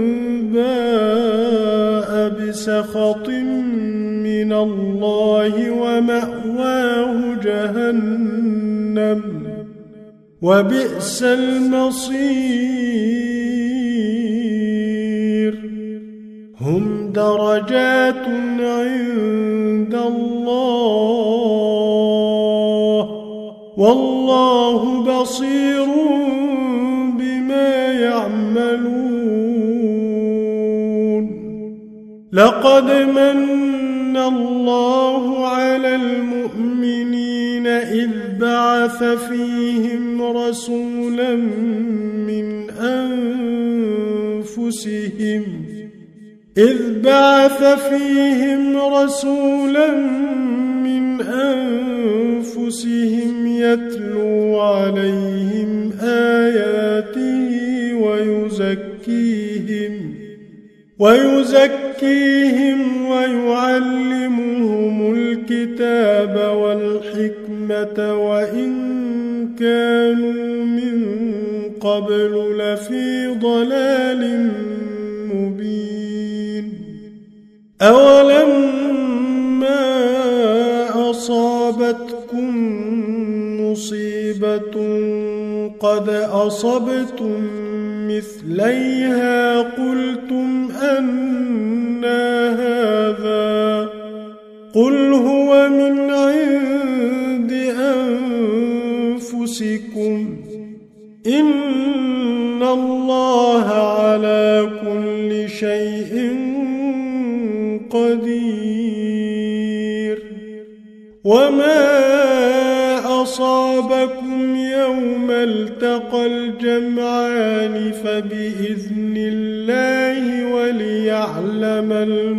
Speaker 1: باء بسخط من الله ومأواه جهنم وبئس المصير. هم درجات عند الله والله بصير بما يعملون. لقد من الله على المؤمنين إذ بعث فيهم رسولا من أنفسهم إذ بعث فيهم رسولا من أنفسهم يتلو عليهم آياته ويزكيهم ويزكيهم ويعلمهم الكتاب والحكمة وإن كانوا من قبل لفي ضلال مبين. أولما أصابتكم مصيبة قد أصبتم مثليها قلتم أنى هذا قل هو من عند أنفسكم إن الله على كل شيء قدير. وما أصابكم يوم التقى الجمعان فبإذن الله وليعلم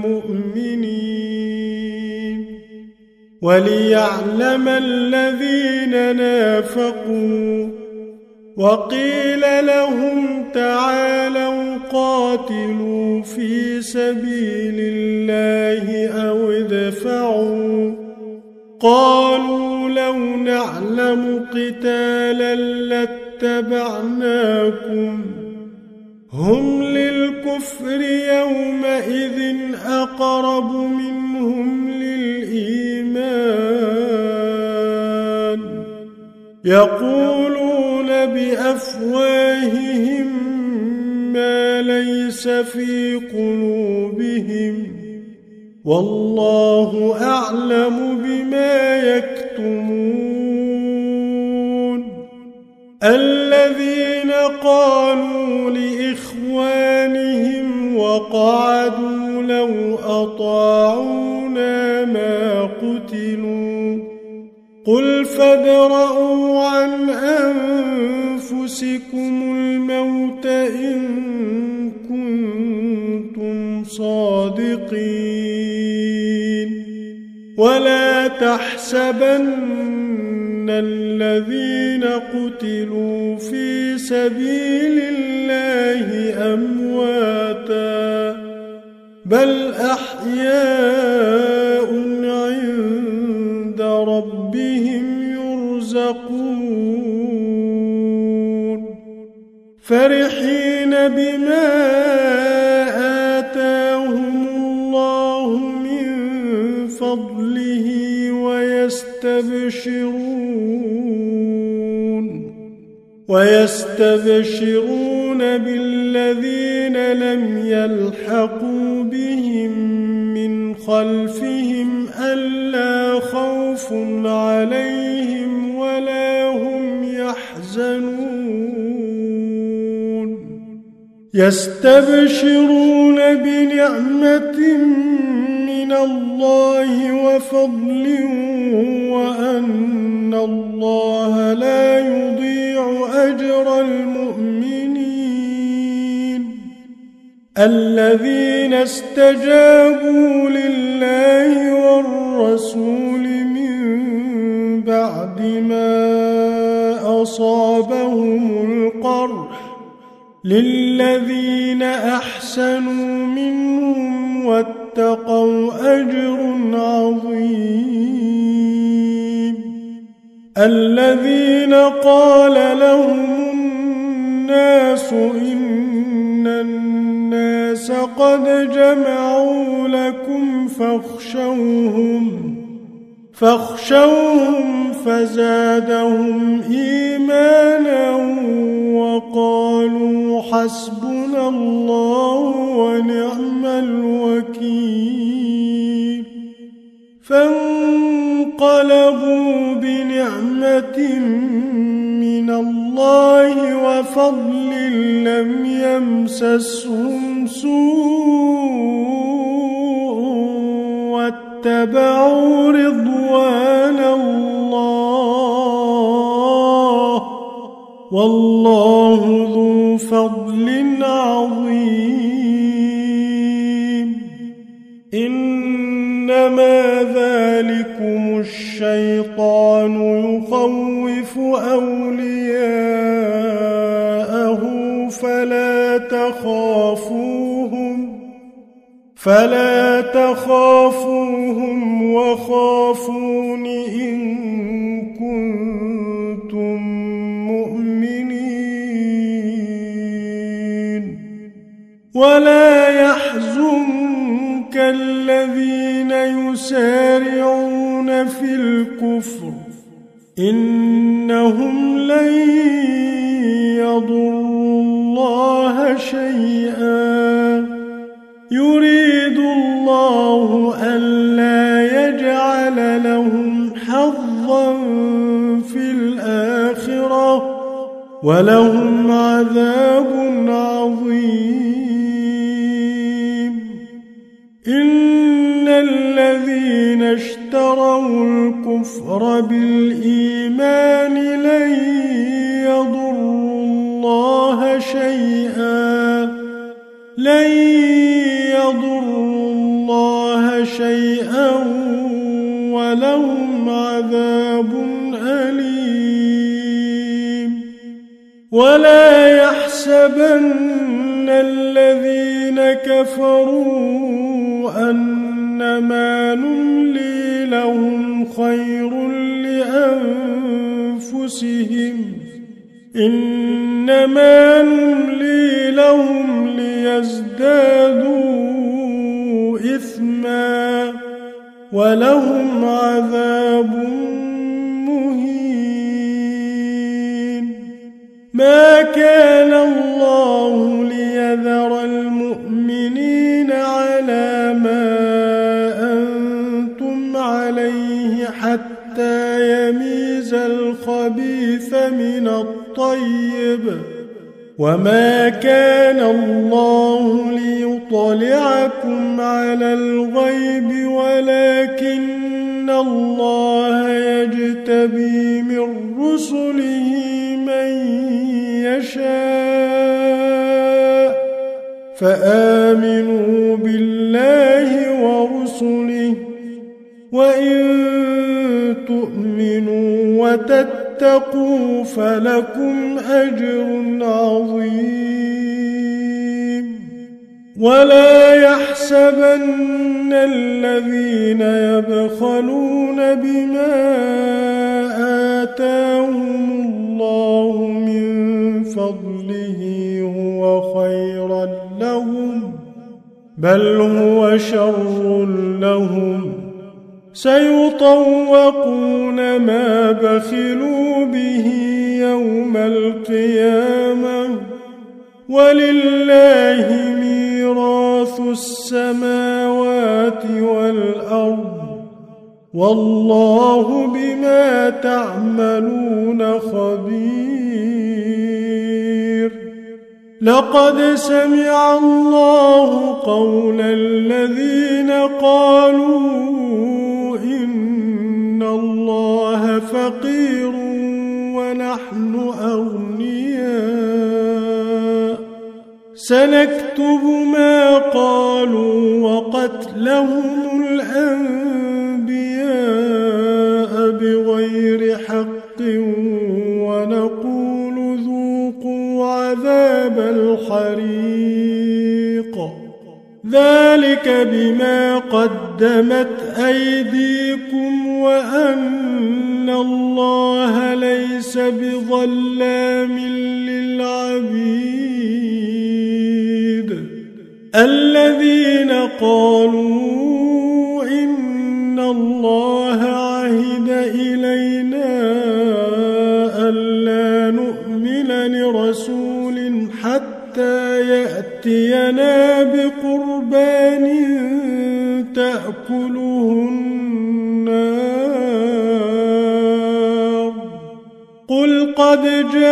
Speaker 1: المؤمنين وليعلم الذين نافقوا. وقيل لهم تعالوا قاتلوا في سبيل الله أو ادفعوا قالوا لو نعلم قتالا لاتبعناكم هم للكفر يومئذ أقرب منهم للإيمان يقولون بأفواههم ما ليس في قلوبهم والله أعلم بما يكتمون. الذين قالوا لإخوانهم وقعدوا لو أطاعونا ما قتلوا قل فادرءوا عن أنفسكم الموت إن كنتم صادقين. ولا تحسبن الذين قتلوا في سبيل الله أمواتا بل أحياء عند ربهم يرزقون فرحين بما آتاهم الله من فضله ويستبشرون ويستبشرون بالذين لم يلحقوا بهم من خلفهم ألا خوف عليهم ولا هم يحزنون يستبشرون بنعمة من الله وفضل وأن الله لا يضيع أجر المؤمنين. الذين استجابوا لله والرسول من بعد ما أصابهم القرح للذين أحسنوا منهم واتقوا أجر عظيم. الذين قال لهم الناس إن الناس قد جمعوا لكم فاخشوهم فاخشوهم فزادهم إيمانا وقالوا حسبنا الله ونعم الوكيل. فانقلبوا بنعمة من الله وفضل لم يمسسهم سوء واتبعوا رضوان الله والله ذو فضل عظيم. إنما ذلكم الشيطان يخوف أولياءه فلا تخافوهم فلا تخافوهم وخافون إن كنتم مؤمنين ولا يحزنك الذين يسارعون في الكفر إنهم لن يضروا الله شيئا يريد الله ألا يجعل لهم حظا في الآخرة ولهم عذاب عظيم إن الذين اشتروا الكفر بالإيمان لن يضروا الله شيئا لن يضروا الله شيئا ولهم عذاب أليم ولا يحسبن الذين كفروا أنما نملي لهم خير لأنفسهم إنما نملي لهم ليزدادوا إثما ولهم عذاب مهين ما كان الله ليذر المؤمنين على ما أنتم عليه حتى يميز الخبيث من الطيب وما كان الله ليطلعكم على الغيب ولكن الله يجتبي من رسله من يشاء فآمنوا بالله ورسله وإن تؤمنوا وتتقوا فلكم أجر عظيم ولا يحسبن الذين يبخلون بما آتاهم الله من فضله هو خيرا لهم بل هو شر لهم سيطوقون ما بخلوا به يوم القيامة ولله ميراث السماوات والأرض والله بما تعملون خبير لقد سمع الله قول الذين قالوا إن الله فقير ونحن أغنياء سنكتب ما قالوا وقتلهم الأنبياء بغير حق ونقول ذوقوا عذاب الحريق ذلك بما قدمت أيديكم وأن الله ليس بظلام للعبيد الذين قالوا إن الله عهد إلينا ألا نؤمن لرسول حتى يأتينا بقربان تأكله النار قل قد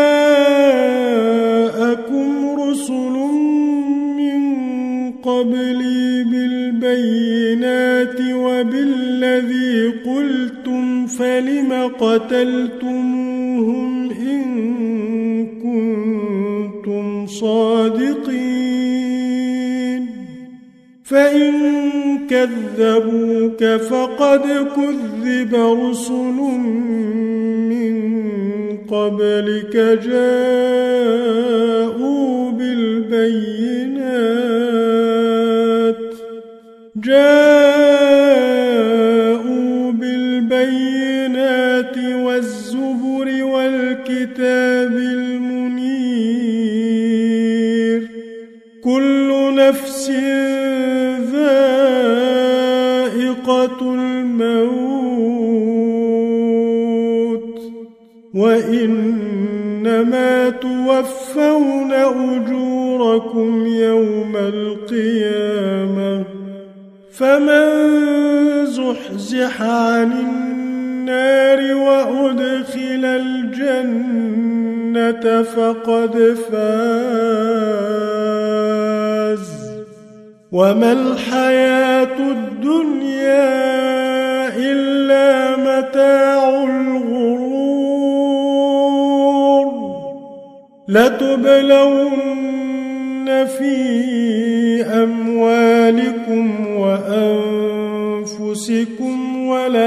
Speaker 1: جاءكم رسل من قبلي بالبينات وبالذي قلتم فلم قتلتموهم إن كنتم صادقين فإن كذبوك فقد كذب رسل من قبلك جاءوا بالبينات جاءوا بالبينات والزبر والكتاب المنير كل نفس ذائقة الموت وإنما توفون أجوركم يوم القيامة فمن زحزح عن النار وأدخل الجنة فقد فاز وما الحياة الدنيا إلا متاع الغرور لتبلون في أموالكم وأنفسكم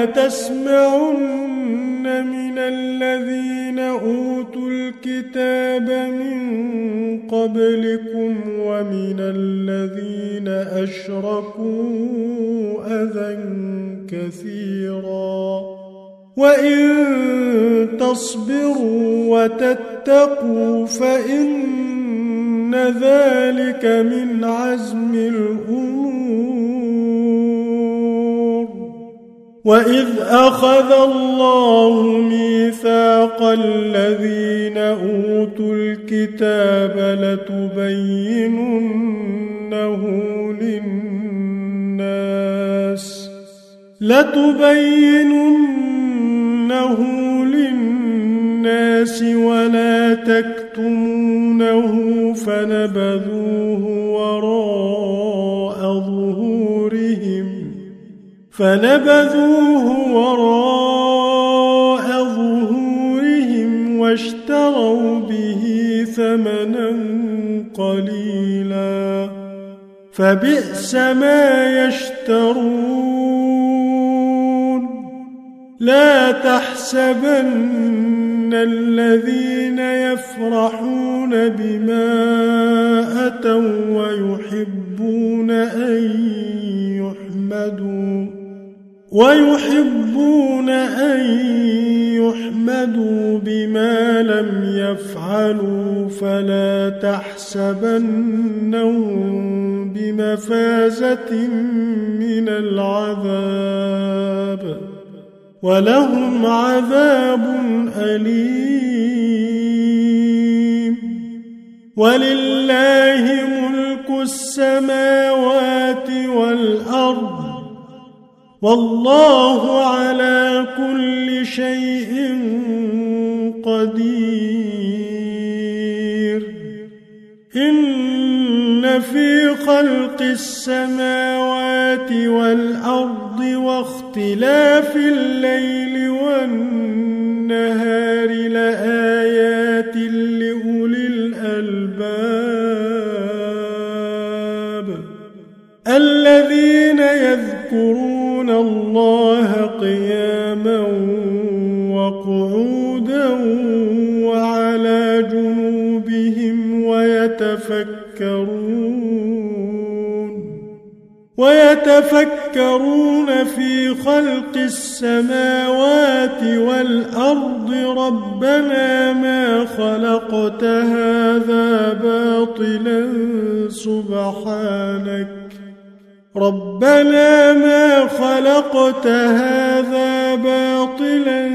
Speaker 1: ولتسمعن من الذين أوتوا الكتاب من قبلكم ومن الذين أشركوا أذى كثيرا وإن تصبروا وتتقوا فإن ذلك من عزم الأمور وإذ أخذ الله ميثاق الذين أوتوا الكتاب لتبيننه للناس لتبيننه للناس ولا تكتمونه فنبذوه وراء ظهورهم فنبذوه وراء ظهورهم واشتروا به ثمنا قليلا فبئس ما يشترون لا تحسبن الذين يفرحون بما أتوا ويحبون أن يحمدوا ويحبون أن يحمدوا بما لم يفعلوا فلا تحسبنهم بمفازة من العذاب ولهم عذاب أليم ولله ملك السماوات والأرض والله على كل شيء قدير إن في خلق السماوات والأرض واختلاف الليل والنهار لآيات لأولي الألباب الذين يذكرون الله قياما وقعودا وعلى جنوبهم ويتفكرون ويتفكرون في خلق السماوات والأرض ربنا ما خلقت هذا باطلا سبحانك ربنا ما خلقت هذا باطلا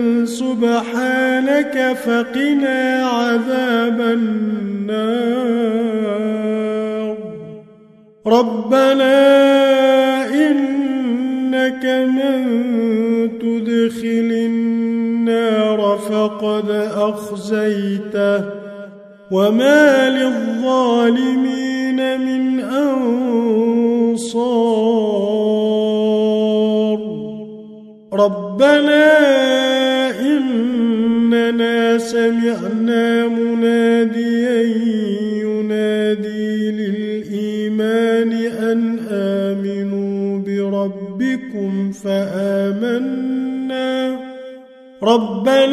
Speaker 1: سبحانك فقنا عذاب النار ربنا إنك من تدخل النار فقد أخزيته وما للظالمين من أنصار ربنا إننا سمعنا مناديا ينادي للإيمان أن آمنوا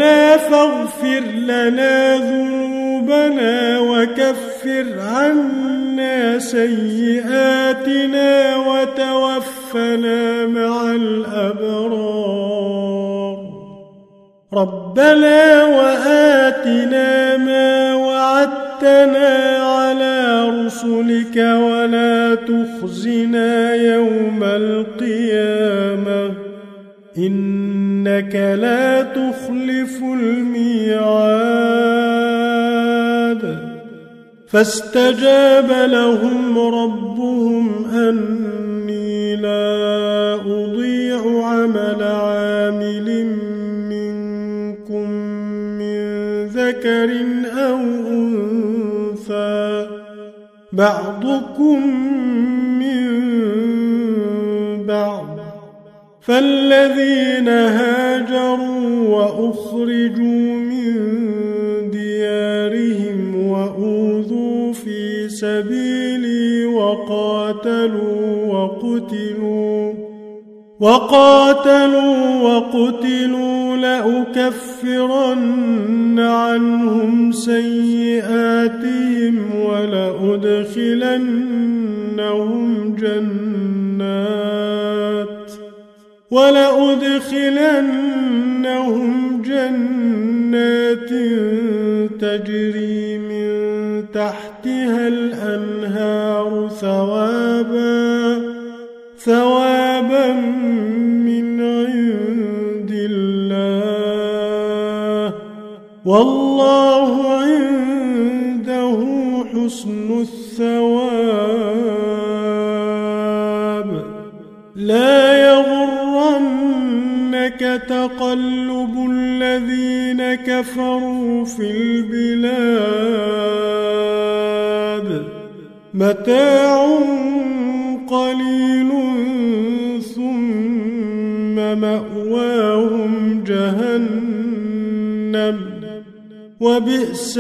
Speaker 1: ربنا فاغفر لنا ذنوبنا وكفر عنا سيئاتنا وتوفنا مع الأبرار ربنا وآتنا ما وعدتنا على رسلك ولا تخزنا يوم القيامة إنك لا تخلف الميعاد فاستجاب لهم ربهم أني لا أضيع عمل عامل منكم من ذكر أو أنثى بعضكم من بعض فالذين هاجروا وأخرجوا من ديارهم وأوذوا في سبيلي وقاتلوا وقتلوا وقاتلوا وقتلوا لأكفرن عنهم سيئاتهم ولأدخلنهم جنات ولأدخلنهم جنات تجري من تحتها الأنهار ثوابا ثوابا من عند الله والله عنده حسن الثواب لا يغرنك تقلب الذين كفروا في البلاد متاع قليل ثم مأواهم جهنم وبئس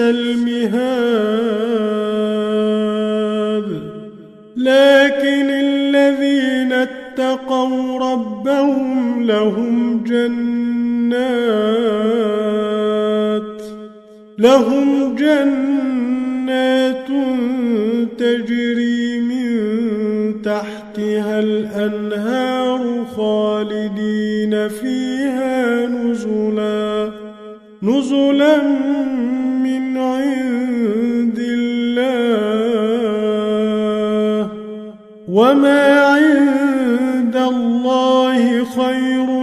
Speaker 1: المهاد لكن الذين اتقوا ربهم لهم جنات لهم جنات تجري من تحتها الأنهار خالدين فيها نزلا نزلا من عند الله وما عند الله خير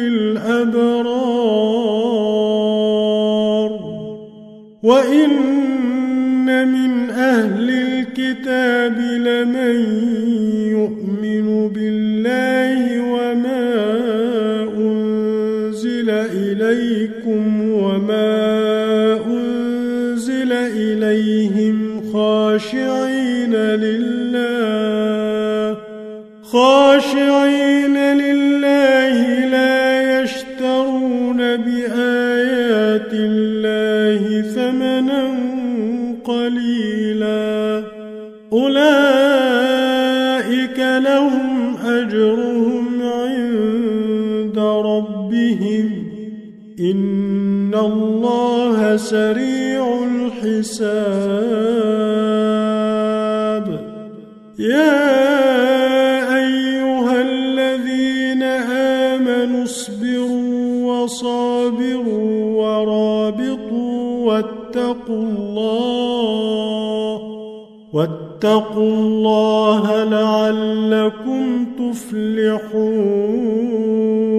Speaker 1: للأبرار وإن من أهل الكتاب لمن يؤمن بالله وما أنزل إليكم وما أنزل إليهم خاشعين لله خاشعين لله لا يشترون بآيات الله ثمنا قليلا أولئك لهم أجرهم عند ربهم إن الله سريع الحساب يا أيها الذين آمنوا اصبروا وصابروا ورابطوا واتقوا الله واتقوا الله لعلكم تفلحون